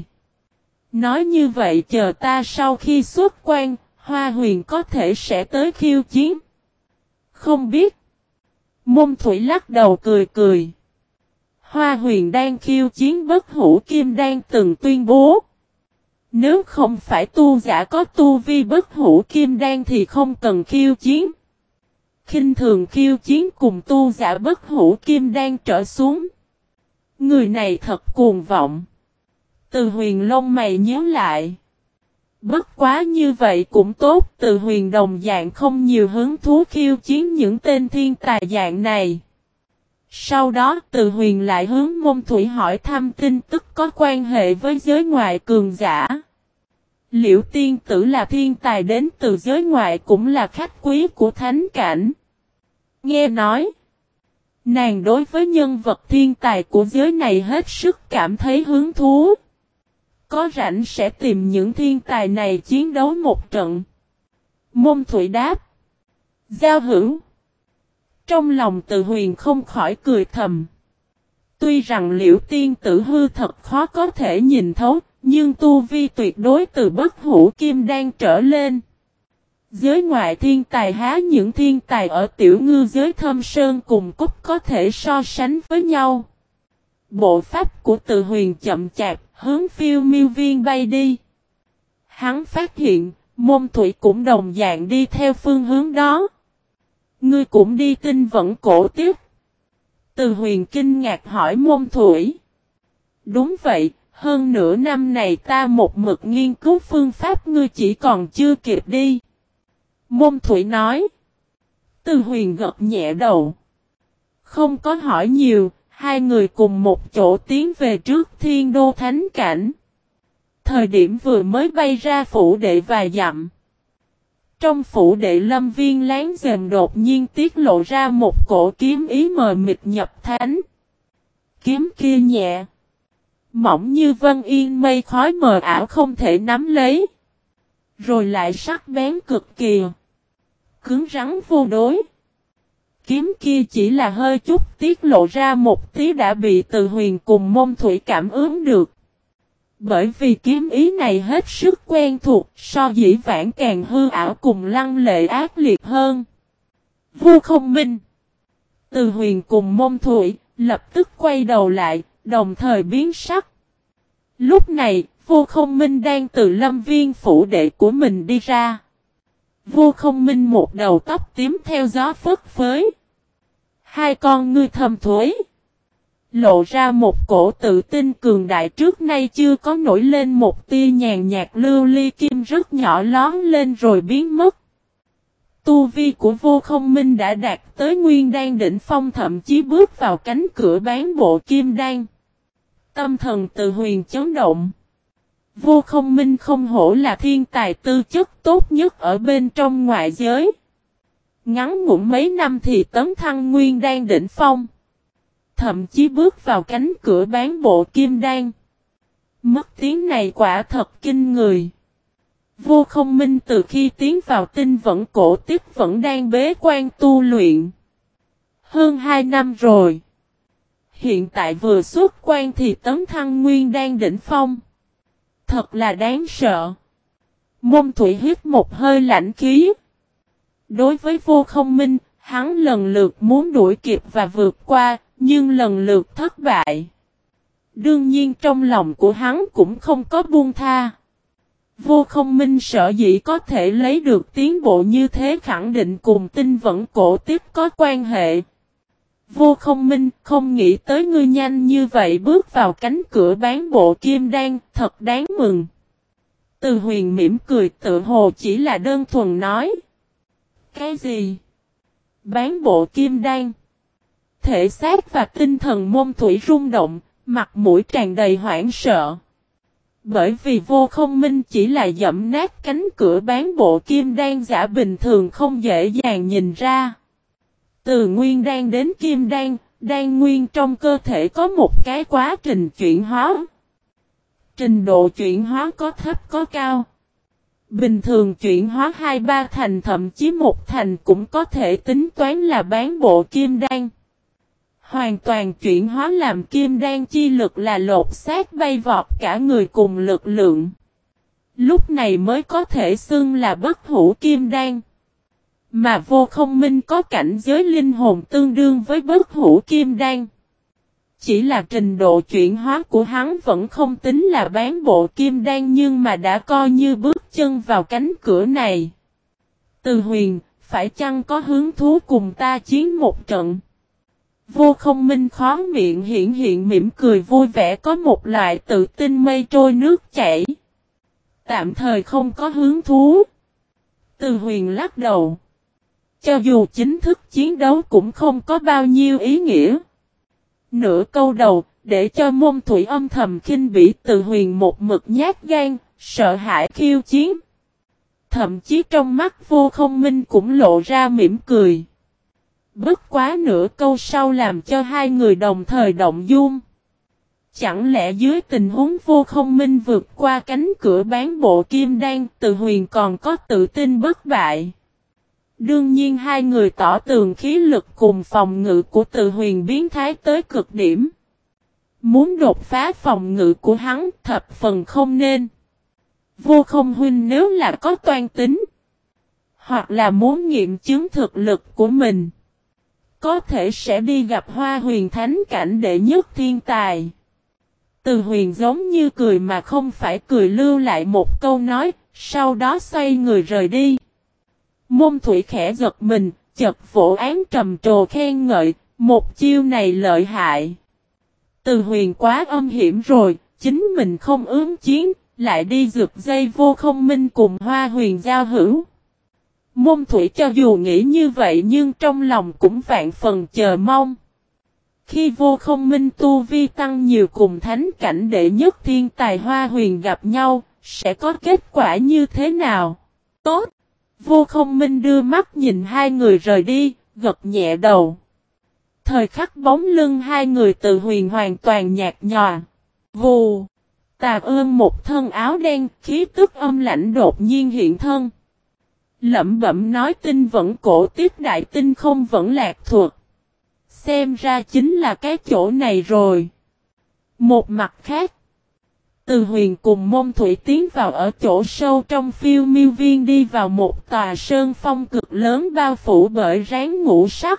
Nói như vậy chờ ta sau khi xuất quan, Hoa Huyền có thể sẽ tới khiêu chiến. Không biết. Môn Thủy lắc đầu cười cười. Hoa Huyền đang khiêu chiến bất hủ kim đan từng tuyên bố. Nếu không phải tu giả có tu vi bất hủ kim đan thì không cần khiêu chiến. Khinh thường khiêu chiến cùng tu giả bất hủ kim đan trở xuống. Người này thật cuồng vọng. Từ Huyền lông mày nhíu lại. Bất quá như vậy cũng tốt, Từ Huyền đồng dạng không nhiều hứng thú khiêu chiến những tên thiên tài dạng này. Sau đó Từ Huyền lại hướng Môn Thủy hỏi thăm tin tức có quan hệ với giới ngoại cường giả. Liễu tiên tử là thiên tài đến từ giới ngoại cũng là khách quý của thánh cảnh. Nghe nói, nàng đối với nhân vật thiên tài của giới này hết sức cảm thấy hứng thú. Có rảnh sẽ tìm những thiên tài này chiến đấu một trận. Môn Thủy đáp. Giao hữu. Trong lòng Từ Huyền không khỏi cười thầm. Tuy rằng Liễu tiên tử hư thật khó có thể nhìn thấu, nhưng tu vi tuyệt đối từ bất hủ kim đan trở lên. Giới ngoại thiên tài há những thiên tài ở tiểu ngư giới Thâm Sơn cùng Cúc có thể so sánh với nhau. Bộ pháp của Từ Huyền chậm chạp, hướng phiêu miêu viên bay đi. Hắn phát hiện, Môn Thủy cũng đồng dạng đi theo phương hướng đó. Ngươi cũng đi Tinh Vẫn Cổ tiếp. Từ Huyền kinh ngạc hỏi Môn Thủy. Đúng vậy, hơn nửa năm này ta một mực nghiên cứu phương pháp, ngươi chỉ còn chưa kịp đi. Môn Thủy nói. Từ Huyền gật nhẹ đầu. Không có hỏi nhiều, hai người cùng một chỗ tiến về trước Thiên Đô Thánh Cảnh. Thời điểm vừa mới bay ra phủ đệ vài dặm. Trong phủ đệ Lâm Viên láng giềng đột nhiên tiết lộ ra một cổ kiếm ý mờ mịt nhập thánh. Kiếm kia nhẹ, mỏng như vân yên mây khói mờ ảo không thể nắm lấy. Rồi lại sắc bén cực kỳ. Cứng rắn vô đối. Kiếm kia chỉ là hơi chút tiết lộ ra một tí đã bị Từ Huyền cùng Môn Thủy cảm ứng được. Bởi vì kiếm ý này hết sức quen thuộc, so dĩ vãng càng hư ảo cùng lăng lệ ác liệt hơn. Vô Không Minh. Từ Huyền cùng Môn Thủy lập tức quay đầu lại, đồng thời biến sắc. Lúc này, Vô Không Minh đang từ Lâm Viên phủ đệ của mình đi ra. Vô Không Minh một đầu tóc tím theo gió phất phới. Hai con ngươi thâm thối. Lộ ra một cổ tự tin cường đại trước nay chưa có, nổi lên một tia nhàn nhạt lưu ly kim rất nhỏ lón lên rồi biến mất. Tu vi của Vô Không Minh đã đạt tới nguyên đan đỉnh phong, thậm chí bước vào cánh cửa bán bộ kim đan. Tâm thần Từ Huyền chấn động. Vô Không Minh không hổ là thiên tài tư chất tốt nhất ở bên trong ngoại giới. Ngắn ngủn mấy năm thì tấn thăng nguyên đan đỉnh phong. Thậm chí bước vào cánh cửa bán bộ kim đan. Mất tiếng này quả thật kinh người. Vô Không Minh từ khi tiến vào Tinh Vẫn Cổ tiếp vẫn đang bế quan tu luyện. Hơn hai năm rồi. Hiện tại vừa xuất quan thì tấn thăng nguyên đan đỉnh phong. Thật là đáng sợ. Môn Thủy hít một hơi lạnh khí. Đối với Vô Không Minh, hắn lần lượt muốn đuổi kịp và vượt qua, nhưng lần lượt thất bại. Đương nhiên trong lòng của hắn cũng không có buông tha. Vô Không Minh sở dĩ có thể lấy được tiến bộ như thế khẳng định cùng Tinh Vẫn Cổ tiếp có quan hệ. Vô Không Minh không nghĩ tới ngươi nhanh như vậy bước vào cánh cửa bán bộ kim đan, thật đáng mừng. Từ Huyền mỉm cười tự hồ chỉ là đơn thuần nói. Cái gì? Bán bộ kim đan. Thể xác và tinh thần Môn Thủy rung động, mặt mũi tràn đầy hoảng sợ. Bởi vì Vô Không Minh chỉ là dẫm nát cánh cửa bán bộ kim đan giả bình thường không dễ dàng nhìn ra. Từ nguyên đan đến kim đan, đan nguyên trong cơ thể có một cái quá trình chuyển hóa. Trình độ chuyển hóa có thấp có cao. Bình thường chuyển hóa hai ba thành thậm chí một thành cũng có thể tính toán là bán bộ kim đan. Hoàn toàn chuyển hóa làm kim đan chi lực là lột xác bay vọt cả người cùng lực lượng. Lúc này mới có thể xưng là bất hủ kim đan. Mà Vô Không Minh có cảnh giới linh hồn tương đương với bất hủ kim đan. Chỉ là trình độ chuyển hóa của hắn vẫn không tính là bán bộ kim đan, nhưng mà đã coi như bước chân vào cánh cửa này. Từ Huyền, phải chăng có hứng thú cùng ta chiến một trận? Vô Không Minh khó miệng hiện hiện mỉm cười vui vẻ, có một loại tự tin mây trôi nước chảy. Tạm thời không có hứng thú. Từ Huyền lắc đầu. Cho dù chính thức chiến đấu cũng không có bao nhiêu ý nghĩa. Nửa câu đầu, để cho Môn Thủy âm thầm khinh bỉ Từ Huyền một mực nhát gan, sợ hãi khiêu chiến. Thậm chí trong mắt Vô Không Minh cũng lộ ra mỉm cười. Bất quá nửa câu sau làm cho hai người đồng thời động dung. Chẳng lẽ dưới tình huống Vô Không Minh vượt qua cánh cửa bán bộ kim đan, Từ Huyền còn có tự tin bất bại? Đương nhiên hai người tỏ tường khí lực cùng phòng ngự của Từ Huyền biến thái tới cực điểm. Muốn đột phá phòng ngự của hắn thập phần không nên. Vô Không huynh nếu là có toan tính, hoặc là muốn nghiệm chứng thực lực của mình, có thể sẽ đi gặp Hoa Huyền Thánh cảnh đệ nhất thiên tài. Từ Huyền giống như cười mà không phải cười, lưu lại một câu nói, Sau đó xoay người rời đi. Môn Thủy khẽ giật mình, chợt vỗ án trầm trồ khen ngợi, một chiêu này lợi hại. Từ Huyền quá âm hiểm rồi, chính mình không ứng chiến, lại đi rượt dây Vô Không Minh cùng Hoa Huyền giao hữu. Môn Thủy cho dù nghĩ như vậy nhưng trong lòng cũng vạn phần chờ mong. Khi Vô Không Minh tu vi tăng nhiều cùng thánh cảnh đệ nhất thiên tài Hoa Huyền gặp nhau, sẽ có kết quả như thế nào? Tốt! Vô Không Minh đưa mắt nhìn hai người rời đi, gật nhẹ đầu. Thời khắc bóng lưng hai người Từ Huyền hoàn toàn nhạt nhòa. Vù! Tà Ương một thân áo đen, khí tức âm lãnh đột nhiên hiện thân. Lẩm bẩm nói tinh vẫn cổ tiếp đại tinh không vẫn lạc thuật. Xem ra chính là cái chỗ này rồi. Một mặt khác, Từ Huyền cùng Môn Thủy tiến vào ở chỗ sâu trong phiêu miêu viên, đi vào một tòa sơn phong cực lớn bao phủ bởi ráng ngũ sắc.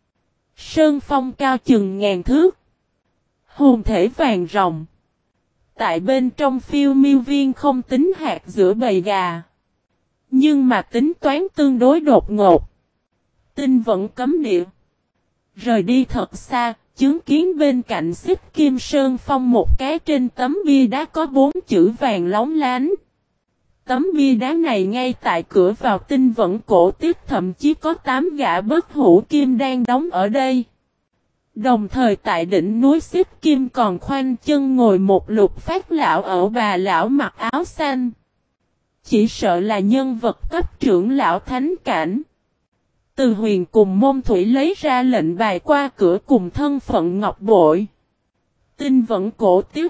Sơn phong cao chừng ngàn thước. Hồn thể vàng rồng. Tại bên trong phiêu miêu viên không tính hạt giữa bầy gà. Nhưng mà tính toán tương đối đột ngột. Tinh vẫn cấm địa. Rời đi thật xa, chứng kiến bên cạnh xích kim sơn phong một cái trên tấm bia đá có bốn chữ vàng lóng lánh. Tấm bia đá này ngay tại cửa vào tinh vẫn cổ tiếp, thậm chí có tám gã bất hủ kim đang đóng ở đây. Đồng thời tại đỉnh núi xích kim còn khoanh chân ngồi một Lục Phát lão ở bà lão mặc áo xanh. Chỉ sợ là nhân vật cấp trưởng lão thánh cảnh. Từ Huyền cùng Môn Thủy lấy ra lệnh bài qua cửa cùng thân phận ngọc bội. Tinh vẫn cổ tiếp.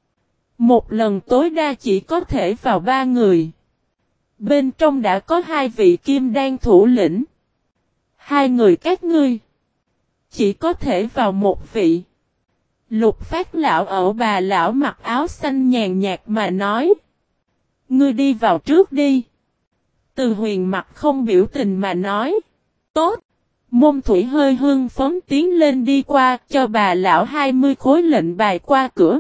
Một lần tối đa chỉ có thể vào ba người. Bên trong đã có hai vị kim đan thủ lĩnh. Hai người các ngươi. Chỉ có thể vào một vị. Lục Phát lão ở bà lão mặc áo xanh nhàn nhạt mà nói. Ngươi đi vào trước đi. Từ Huyền mặt không biểu tình mà nói. Tốt. Môn Thủy hơi hưng phấn tiến lên đi qua cho bà lão hai mươi khối lệnh bài qua cửa.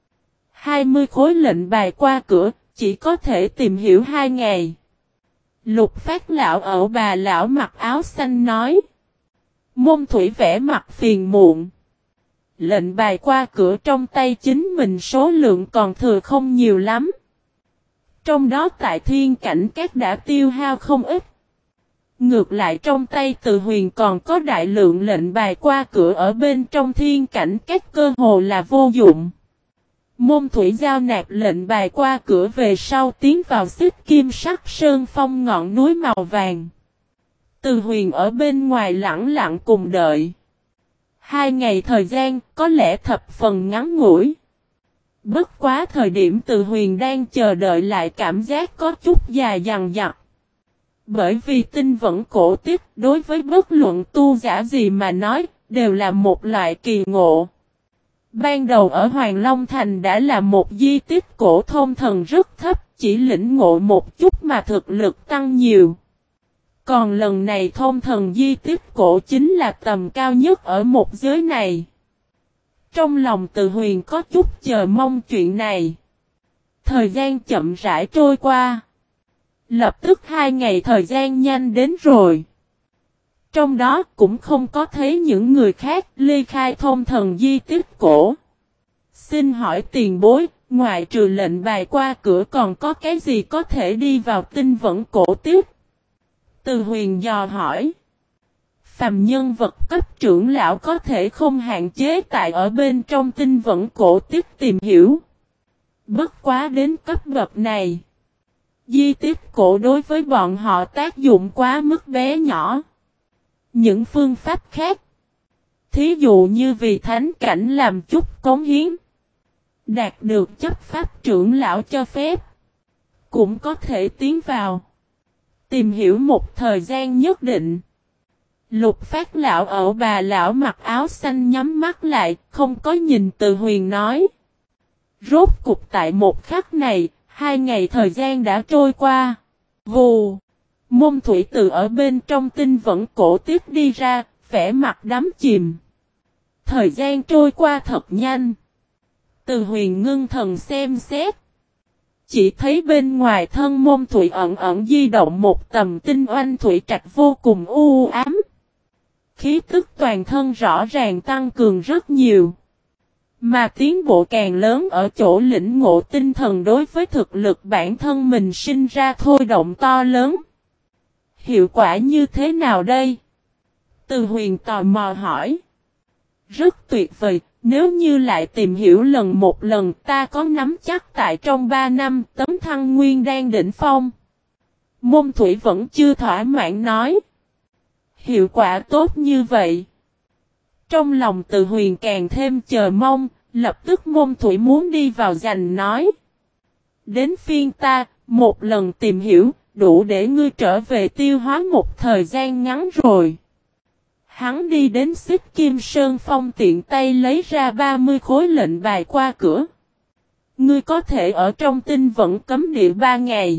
hai mươi khối lệnh bài qua cửa, chỉ có thể tìm hiểu hai ngày. Lục Phát lão ở bà lão mặc áo xanh nói. Môn Thủy vẽ mặt phiền muộn. Lệnh bài qua cửa trong tay chính mình số lượng còn thừa không nhiều lắm. Trong đó tại thiên cảnh các đã tiêu hao không ít. Ngược lại trong tay Từ Huyền còn có đại lượng lệnh bài qua cửa ở bên trong thiên cảnh các, cơ hồ là vô dụng. Môn Thủy giao nạp lệnh bài qua cửa về sau tiến vào xích kim sắc sơn phong ngọn núi màu vàng. Từ Huyền ở bên ngoài lặng lặng cùng đợi. Hai ngày thời gian có lẽ thập phần ngắn ngủi. Bất quá thời điểm Từ Huyền đang chờ đợi lại cảm giác có chút dài dằng dặc. Bởi vì tinh vẫn cổ tiếp đối với bất luận tu giả gì mà nói đều là một loại kỳ ngộ. Ban đầu ở Hoàng Long Thành đã là một di tích cổ thông thần rất thấp, chỉ lĩnh ngộ một chút mà thực lực tăng nhiều. Còn lần này thông thần di tích cổ chính là tầm cao nhất ở một giới này. Trong lòng Từ Huyền có chút chờ mong chuyện này. Thời gian chậm rãi trôi qua. Lập tức hai ngày thời gian nhanh đến rồi. Trong đó cũng không có thấy những người khác ly khai thông thần di tích cổ. Xin hỏi tiền bối, ngoại trừ lệnh bài qua cửa còn có cái gì có thể đi vào tinh vẫn cổ tiếp? Từ Huyền dò hỏi. Phàm nhân vật cấp trưởng lão có thể không hạn chế tại ở bên trong tinh vẫn cổ tiếp tìm hiểu. Bất quá đến cấp bậc này. Di tích cổ đối với bọn họ tác dụng quá mức bé nhỏ. Những phương pháp khác. Thí dụ như vì thánh cảnh làm chút cống hiến. Đạt được chấp pháp trưởng lão cho phép. Cũng có thể tiến vào. Tìm hiểu một thời gian nhất định. Lục Phát lão ở bà lão mặc áo xanh nhắm mắt lại, không có nhìn Từ Huyền nói. Rốt cục tại một khắc này, hai ngày thời gian đã trôi qua. Vù! Môn Thủy từ ở bên trong tinh vẫn cổ tiếp đi ra, vẻ mặt đắm chìm. Thời gian trôi qua thật nhanh. Từ Huyền ngưng thần xem xét. Chỉ thấy bên ngoài thân Môn Thủy ẩn ẩn di động một tầm tinh oanh thủy trạch vô cùng u ám. Khí tức toàn thân rõ ràng tăng cường rất nhiều. Mà tiến bộ càng lớn ở chỗ lĩnh ngộ tinh thần đối với thực lực bản thân mình sinh ra thôi động to lớn. Hiệu quả như thế nào đây? Từ Huyền tò mò hỏi. Rất tuyệt vời, nếu như lại tìm hiểu lần một lần ta có nắm chắc tại trong ba năm tấm thăng nguyên đang đỉnh phong. Môn Thủy vẫn chưa thỏa mãn nói. Hiệu quả tốt như vậy. Trong lòng Từ Huyền càng thêm chờ mong, lập tức Môn Thủy muốn đi vào giành nói. Đến phiên ta, một lần tìm hiểu, đủ để ngươi trở về tiêu hóa một thời gian ngắn rồi. Hắn đi đến Xích Kim Sơn Phong tiện tay lấy ra ba mươi khối lệnh bài qua cửa. Ngươi có thể ở trong tinh vận cấm địa ba ngày.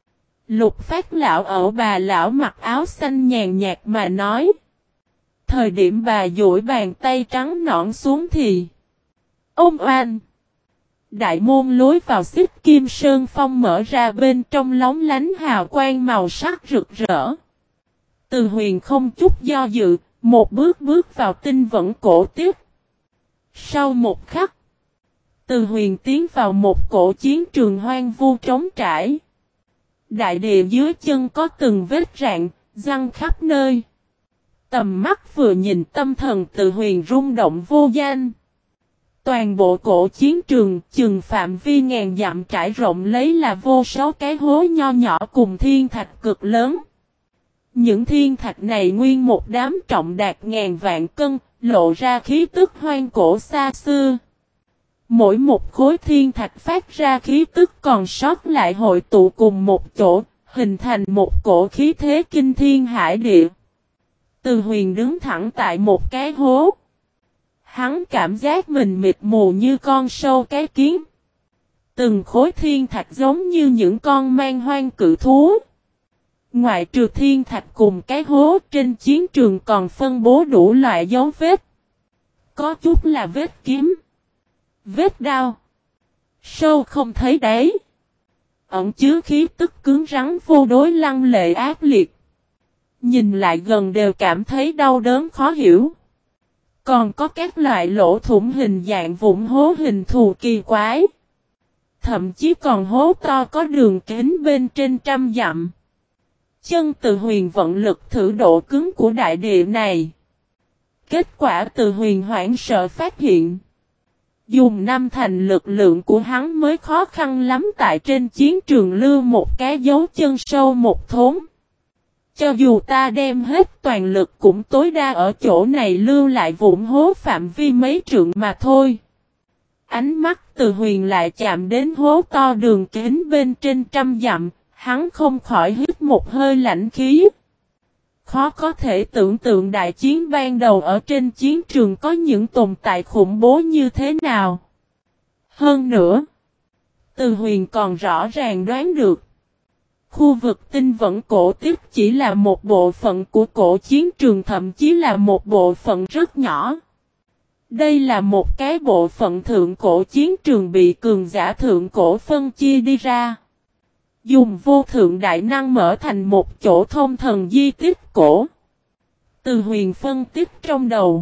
Lục Phát lão ở bà lão mặc áo xanh nhàn nhạt mà nói. Thời điểm bà duỗi bàn tay trắng nõn xuống thì. Ông oan. Đại môn lối vào Xích Kim Sơn Phong mở ra, bên trong lóng lánh hào quang màu sắc rực rỡ. Từ Huyền không chút do dự, một bước bước vào tinh vận cổ tiếp. Sau một khắc, Từ Huyền tiến vào một cổ chiến trường hoang vu trống trải. Đại địa dưới chân có từng vết rạn, răng khắp nơi. Tầm mắt vừa nhìn tâm thần Từ Huyền rung động vô danh. Toàn bộ cổ chiến trường chừng phạm vi ngàn dặm trải rộng lấy là vô số cái hố nho nhỏ cùng thiên thạch cực lớn. Những thiên thạch này nguyên một đám trọng đạt ngàn vạn cân, lộ ra khí tức hoang cổ xa xưa. Mỗi một khối thiên thạch phát ra khí tức còn sót lại hội tụ cùng một chỗ, hình thành một cổ khí thế kinh thiên hải địa. Từ Huyền đứng thẳng tại một cái hố. Hắn cảm giác mình mịt mù như con sâu cái kiến. Từng khối thiên thạch giống như những con man hoang cự thú. Ngoại trừ thiên thạch cùng cái hố, trên chiến trường còn phân bố đủ loại dấu vết. Có chút là vết kiếm, vết đao, sâu không thấy đáy. Ẩn chứa khí tức cứng rắn vô đối lăng lệ ác liệt. Nhìn lại gần đều cảm thấy đau đớn khó hiểu. Còn có các loại lỗ thủng hình dạng vụn hố hình thù kỳ quái. Thậm chí còn hố to có đường kính bên trên trăm dặm. Chân Từ Huyền vận lực thử độ cứng của đại địa này. Kết quả Từ Huyền hoảng sợ phát hiện. Dùng năm thành lực lượng của hắn mới khó khăn lắm tại trên chiến trường lưu một cái dấu chân sâu một thốn. Cho dù ta đem hết toàn lực cũng tối đa ở chỗ này lưu lại vụn hố phạm vi mấy trượng mà thôi. Ánh mắt Từ Huyền lại chạm đến hố to đường kính bên trên trăm dặm, hắn không khỏi hít một hơi lạnh khí. Khó có thể tưởng tượng đại chiến ban đầu ở trên chiến trường có những tồn tại khủng bố như thế nào. Hơn nữa, Từ Huyền còn rõ ràng đoán được. Khu vực tinh vận cổ tiếp chỉ là một bộ phận của cổ chiến trường, thậm chí là một bộ phận rất nhỏ. Đây là một cái bộ phận thượng cổ chiến trường bị cường giả thượng cổ phân chia đi ra. Dùng vô thượng đại năng mở thành một chỗ thông thần di tích cổ. Từ Huyền phân tích trong đầu.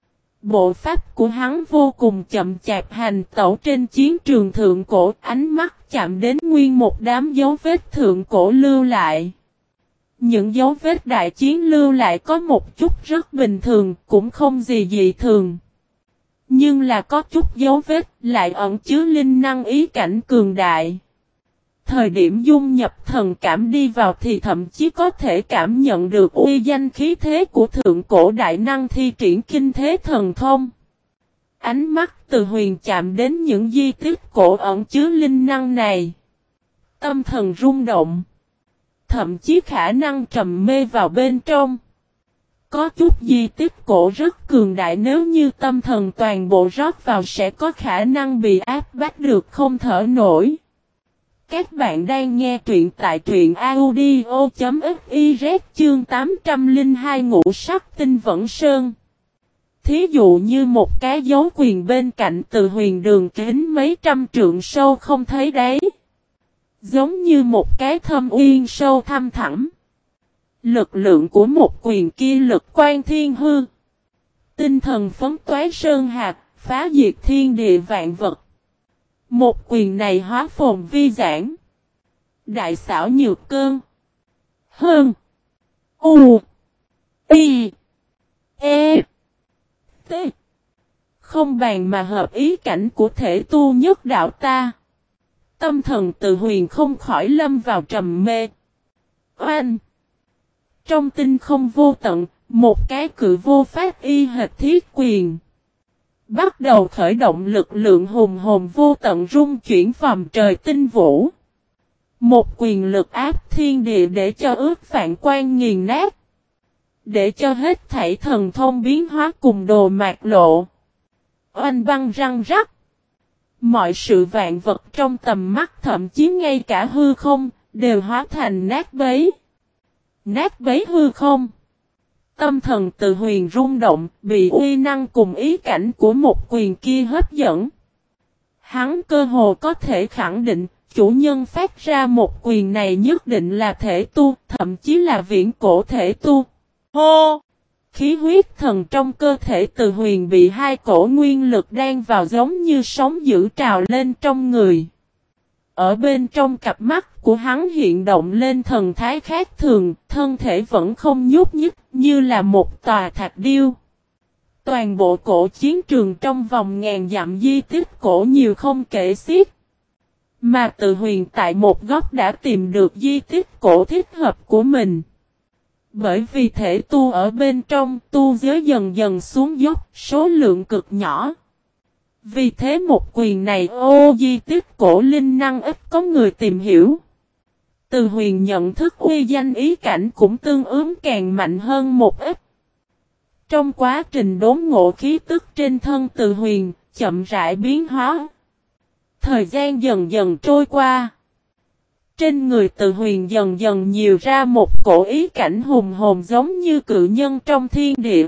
Bộ pháp của hắn vô cùng chậm chạp hành tẩu trên chiến trường thượng cổ, ánh mắt chạm đến nguyên một đám dấu vết thượng cổ lưu lại. Những dấu vết đại chiến lưu lại có một chút rất bình thường, cũng không gì dị thường. Nhưng là có chút dấu vết lại ẩn chứa linh năng ý cảnh cường đại. Thời điểm dung nhập thần cảm đi vào thì thậm chí có thể cảm nhận được uy danh khí thế của thượng cổ đại năng thi triển kinh thế thần thông. Ánh mắt Từ Huyền chạm đến những di tích cổ ẩn chứa linh năng này. Tâm thần rung động. Thậm chí khả năng trầm mê vào bên trong. Có chút di tích cổ rất cường đại, nếu như tâm thần toàn bộ rót vào sẽ có khả năng bị áp bách được không thở nổi. Các bạn đang nghe truyện tại truyện audio chấm fiz chương tám trăm lẻ hai Ngũ Sắc Tinh Vẫn Sơn. Thí dụ như một cái dấu quyền bên cạnh Từ Huyền đường kính mấy trăm trượng sâu không thấy đáy. Giống như một cái thâm uyên sâu thăm thẳm. Lực lượng của một quyền kia lực quan thiên hư. Tinh thần phấn toái sơn hạt, phá diệt thiên địa vạn vật. Một quyền này hóa phồn vi giảng. Đại xảo nhược cơn. Hơn. U. Y. E. T. Không bàn mà hợp ý cảnh của thể tu nhất đạo ta. Tâm thần Từ Huyền không khỏi lâm vào trầm mê. Oanh! Trong tinh không vô tận, một cái cự vô phát y hệt thiết quyền. Bắt đầu khởi động lực lượng hùng hồn vô tận rung chuyển vòng trời tinh vũ. Một quyền lực áp thiên địa để cho ước vạn quan nghiền nát. Để cho hết thảy thần thông biến hóa cùng đồ mạt lộ. Oanh băng răng rắc. Mọi sự vạn vật trong tầm mắt thậm chí ngay cả hư không, đều hóa thành nát bấy. Nát bấy hư không. Tâm thần Từ Huyền rung động, bị uy năng cùng ý cảnh của một quyền kia hấp dẫn. Hắn cơ hồ có thể khẳng định, chủ nhân phát ra một quyền này nhất định là thể tu, thậm chí là viễn cổ thể tu. Hô! Khí huyết thần trong cơ thể Từ Huyền bị hai cổ nguyên lực đan vào giống như sóng dữ trào lên trong người. Ở bên trong cặp mắt của hắn hiện động lên thần thái khác thường, thân thể vẫn không nhúc nhích như là một tòa thạch điêu. Toàn bộ cổ chiến trường trong vòng ngàn dặm di tích cổ nhiều không kể xiết. Mà Từ Huyền tại một góc đã tìm được di tích cổ thích hợp của mình. Bởi vì thể tu ở bên trong tu giới dần dần xuống dốc, số lượng cực nhỏ. Vì thế một quyền này ô di tích cổ linh năng ít có người tìm hiểu. Từ Huyền nhận thức uy danh ý cảnh cũng tương ứng càng mạnh hơn một ít. Trong quá trình đốn ngộ khí tức trên thân Từ Huyền, chậm rãi biến hóa. Thời gian dần dần trôi qua. Trên người Từ Huyền dần dần nhiều ra một cổ ý cảnh hùng hồn giống như cự nhân trong thiên địa.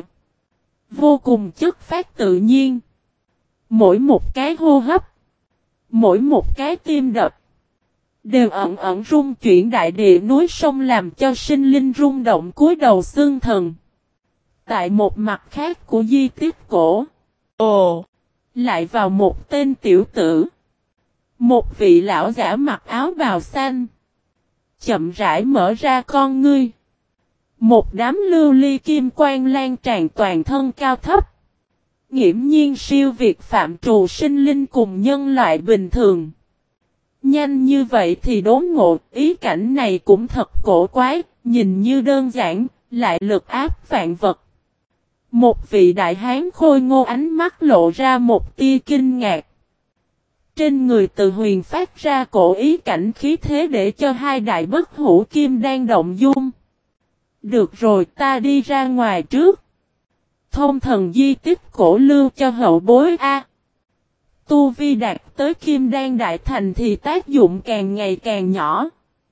Vô cùng chất phát tự nhiên. Mỗi một cái hô hấp, mỗi một cái tim đập, đều ẩn ẩn rung chuyển đại địa núi sông làm cho sinh linh rung động cúi đầu xương thần. Tại một mặt khác của di tích cổ, ồ, lại vào một tên tiểu tử. Một vị lão giả mặc áo bào xanh, chậm rãi mở ra con ngươi. Một đám lưu ly kim quang lan tràn toàn thân cao thấp. Nghiễm nhiên siêu việt phạm trù sinh linh cùng nhân loại bình thường. Nhanh như vậy thì đốn ngộ, ý cảnh này cũng thật cổ quái, nhìn như đơn giản, lại lực áp vạn vật. Một vị đại hán khôi ngô ánh mắt lộ ra một tia kinh ngạc. Trên người Từ Huyền phát ra cổ ý cảnh khí thế để cho hai đại bất hủ kim đang động dung. Được rồi, ta đi ra ngoài trước. Thông thần di tích cổ lưu cho hậu bối A. Tu vi đạt tới kim đan đại thành thì tác dụng càng ngày càng nhỏ.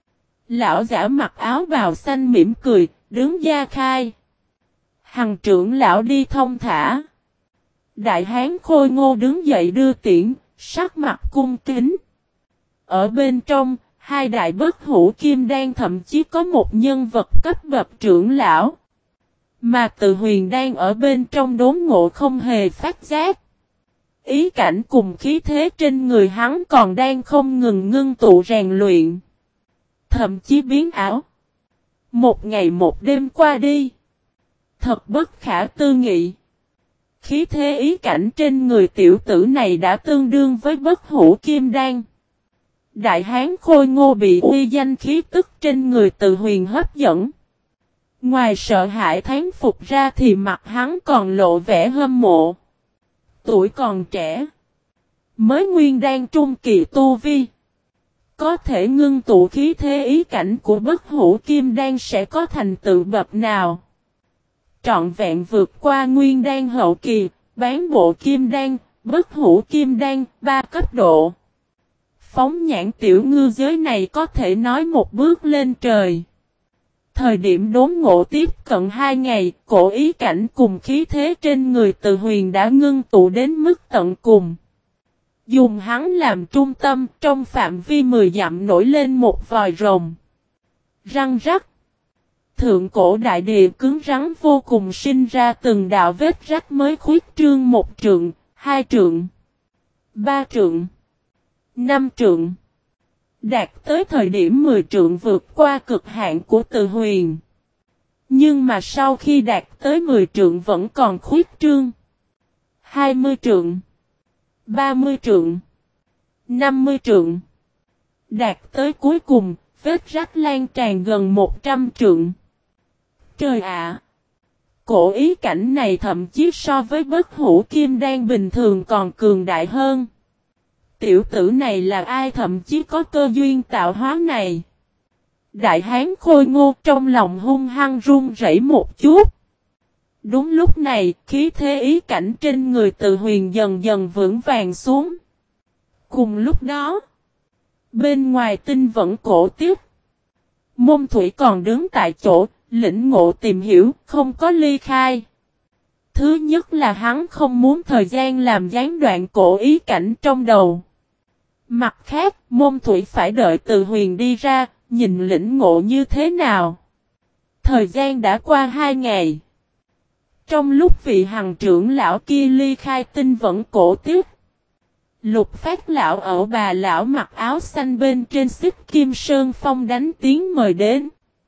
Lão giả mặc áo bào xanh mỉm cười, đứng ra khai. Hằng trưởng lão đi thông thả. Đại hán khôi ngô đứng dậy đưa tiễn, sắc mặt cung kính. Ở bên trong, hai đại bất hủ kim đan thậm chí có một nhân vật cấp bậc trưởng lão. Mà Từ Huyền đang ở bên trong đốn ngộ không hề phát giác. Ý cảnh cùng khí thế trên người hắn còn đang không ngừng ngưng tụ rèn luyện. Thậm chí biến ảo. Một ngày một đêm qua đi. Thật bất khả tư nghị. Khí thế ý cảnh trên người tiểu tử này đã tương đương với bất hủ kim đan. Đại hán khôi ngô bị uy danh khí tức trên người Từ Huyền hấp dẫn. Ngoài sợ hãi thán phục ra thì mặt hắn còn lộ vẻ hâm mộ. Tuổi còn trẻ. Mới nguyên đan trung kỳ tu vi. Có thể ngưng tụ khí thế ý cảnh của bất hủ kim đan sẽ có thành tựu bậc nào. Trọn vẹn vượt qua nguyên đan hậu kỳ, bán bộ kim đan, bất hủ kim đan, ba cấp độ. Phóng nhãn tiểu ngư giới này có thể nói một bước lên trời. Thời điểm đốn ngộ tiếp cận hai ngày, cổ ý cảnh cùng khí thế trên người Từ Huyền đã ngưng tụ đến mức tận cùng. Dùng hắn làm trung tâm, trong phạm vi mười dặm nổi lên một vòi rồng. Răng rắc. Thượng cổ đại địa cứng rắn vô cùng sinh ra từng đạo vết rách mới khuyết trương một trượng, hai trượng, ba trượng, năm trượng. Đạt tới thời điểm mười trượng vượt qua cực hạn của Từ Huyền. Nhưng mà sau khi đạt tới mười trượng vẫn còn khuyết trương. hai mươi trượng, ba mươi trượng, năm mươi trượng. Đạt tới cuối cùng, vết rách lan tràn gần một trăm trượng. Trời ạ! Cổ ý cảnh này thậm chí so với bất hủ kim đan bình thường còn cường đại hơn. Tiểu tử này là ai thậm chí có cơ duyên tạo hóa này? Đại hán khôi ngô trong lòng hung hăng run rẩy một chút. Đúng lúc này, khí thế ý cảnh trên người Từ Huyền dần dần vững vàng xuống. Cùng lúc đó, bên ngoài tinh vẫn cổ tiếp, Môn Thủy còn đứng tại chỗ, lĩnh ngộ tìm hiểu, không có ly khai. Thứ nhất là hắn không muốn thời gian làm gián đoạn cổ ý cảnh trong đầu. Mặt khác, Môn Thủy phải đợi Từ Huyền đi ra, nhìn lĩnh ngộ như thế nào. Thời gian đã qua hai ngày. Trong lúc vị hằng trưởng lão kia ly khai tinh vẫn cổ tiếp, Lục Phát lão ở bà lão mặc áo xanh bên trên xích kim sơn phong đánh tiếng mời đến.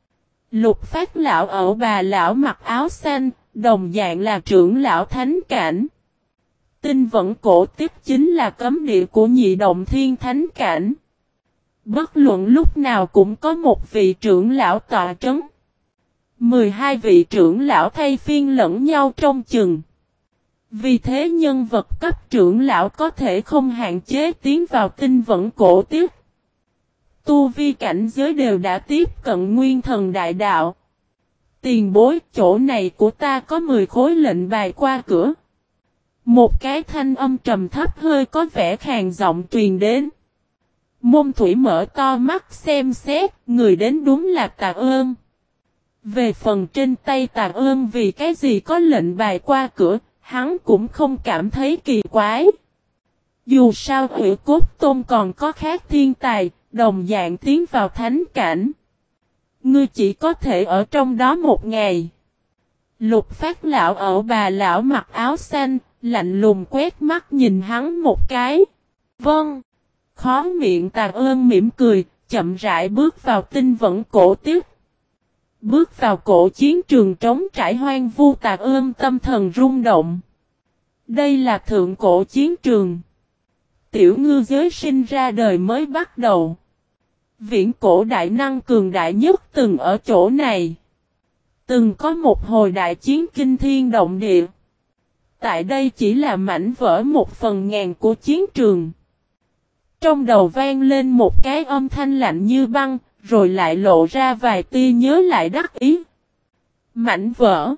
Lục Phát lão ở bà lão mặc áo xanh, đồng dạng là trưởng lão thánh cảnh. Tinh vẫn cổ tiếp chính là cấm địa của nhị động thiên thánh cảnh. Bất luận lúc nào cũng có một vị trưởng lão tọa trấn. mười hai vị trưởng lão thay phiên lẫn nhau trong chừng. Vì thế nhân vật cấp trưởng lão có thể không hạn chế tiến vào tinh vẫn cổ tiếp. Tu vi cảnh giới đều đã tiếp cận nguyên thần đại đạo. Tiền bối, chỗ này của ta có mười khối lệnh bài qua cửa. Một cái thanh âm trầm thấp hơi có vẻ khàn giọng truyền đến. Môn Thủy mở to mắt xem xét, người đến đúng là Tà Ơn. Về phần trên tay Tà Ơn vì cái gì có lệnh bài qua cửa, hắn cũng không cảm thấy kỳ quái. Dù sao Hủy Cốt Tôn còn có khác thiên tài, đồng dạng tiến vào thánh cảnh. Ngươi chỉ có thể ở trong đó một ngày. Lục Phát lão ở bà lão mặc áo xanh, lạnh lùng quét mắt nhìn hắn một cái. Vâng. Khó miệng Tà Ơn mỉm cười, chậm rãi bước vào tinh vẫn cổ tiếp. Bước vào cổ chiến trường trống trải hoang vu, Tà Ơn tâm thần rung động. Đây là thượng cổ chiến trường. Tiểu ngư giới sinh ra đời mới bắt đầu. Viễn cổ đại năng cường đại nhất từng ở chỗ này. Từng có một hồi đại chiến kinh thiên động địa. Tại đây chỉ là mảnh vỡ một phần ngàn của chiến trường. Trong đầu vang lên một cái âm thanh lạnh như băng, rồi lại lộ ra vài tia nhớ lại đắc ý. Mảnh vỡ.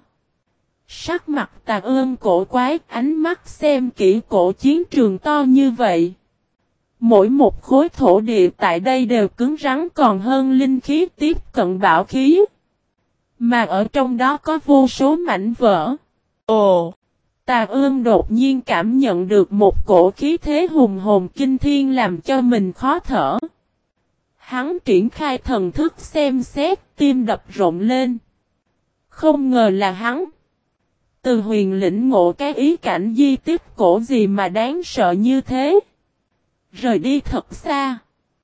Sắc mặt Tà Ơn cổ quái, ánh mắt xem kỹ cổ chiến trường to như vậy. Mỗi một khối thổ địa tại đây đều cứng rắn còn hơn linh khí tiếp cận bảo khí. Mà ở trong đó có vô số mảnh vỡ. Ồ! Tà Ơn đột nhiên cảm nhận được một cổ khí thế hùng hồn kinh thiên làm cho mình khó thở. Hắn triển khai thần thức xem xét, tim đập rộn lên. Không ngờ là hắn. Từ Huyền lĩnh ngộ cái ý cảnh di tích cổ gì mà đáng sợ như thế. Rời đi thật xa.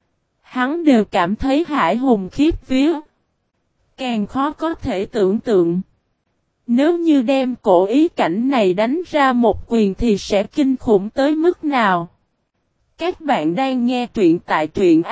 Hắn đều cảm thấy hãi hùng khiếp vía. Càng khó có thể tưởng tượng. Nếu như đem cổ ý cảnh này đánh ra một quyền thì sẽ kinh khủng tới mức nào. Các bạn đang nghe truyện tại truyện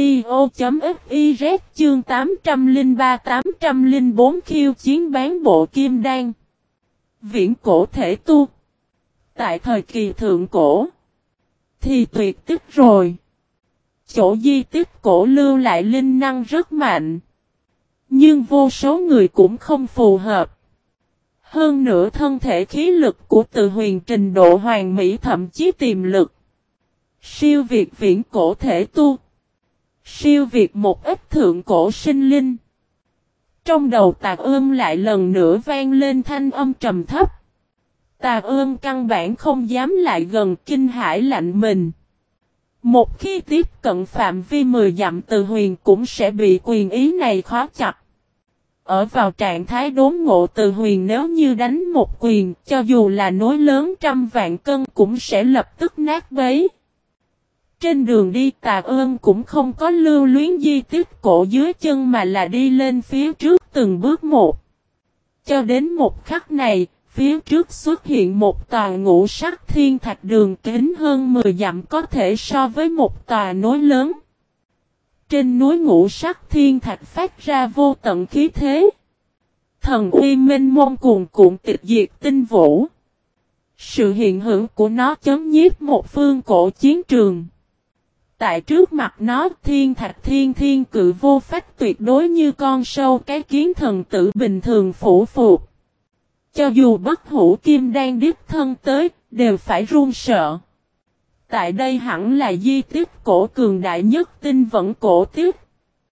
audio.fiz chương tám trăm lẻ ba tám trăm lẻ bốn khiêu chiến bán bộ kim đan. Viễn cổ thể tu. Tại thời kỳ thượng cổ. Thì tuyệt tích rồi. Chỗ di tích cổ lưu lại linh năng rất mạnh. Nhưng vô số người cũng không phù hợp. Hơn nữa thân thể khí lực của Từ Huyền trình độ hoàn mỹ thậm chí tiềm lực. Siêu việt viễn cổ thể tu. Siêu việt một ít thượng cổ sinh linh. Trong đầu Tà Ơn lại lần nữa vang lên thanh âm trầm thấp. Tà Ơn căn bản không dám lại gần, kinh hãi lạnh mình. Một khi tiếp cận phạm vi mười dặm từ huyền cũng sẽ bị quyền ý này khóa chặt. Ở vào trạng thái đốn ngộ từ huyền nếu như đánh một quyền, cho dù là núi lớn trăm vạn cân cũng sẽ lập tức nát bấy. Trên đường đi Tạ Ơn cũng không có lưu luyến di tích cổ dưới chân mà là đi lên phía trước từng bước một. Cho đến một khắc này, phía trước xuất hiện một tòa ngũ sắc thiên thạch đường kính hơn mười dặm có thể so với một tòa núi lớn. Trên núi ngũ sắc thiên thạch phát ra vô tận khí thế. Thần uy minh mông cuồn cuộn tịch diệt tinh vũ. Sự hiện hữu của nó chấm nhiếp một phương cổ chiến trường. Tại trước mặt nó thiên thạch thiên thiên cự vô phách tuyệt đối như con sâu cái kiến thần tử bình thường phủ phục. Cho dù bất hủ kim đang đích thân tới, đều phải run sợ. Tại đây hẳn là di tích cổ cường đại nhất tinh vẫn cổ tích.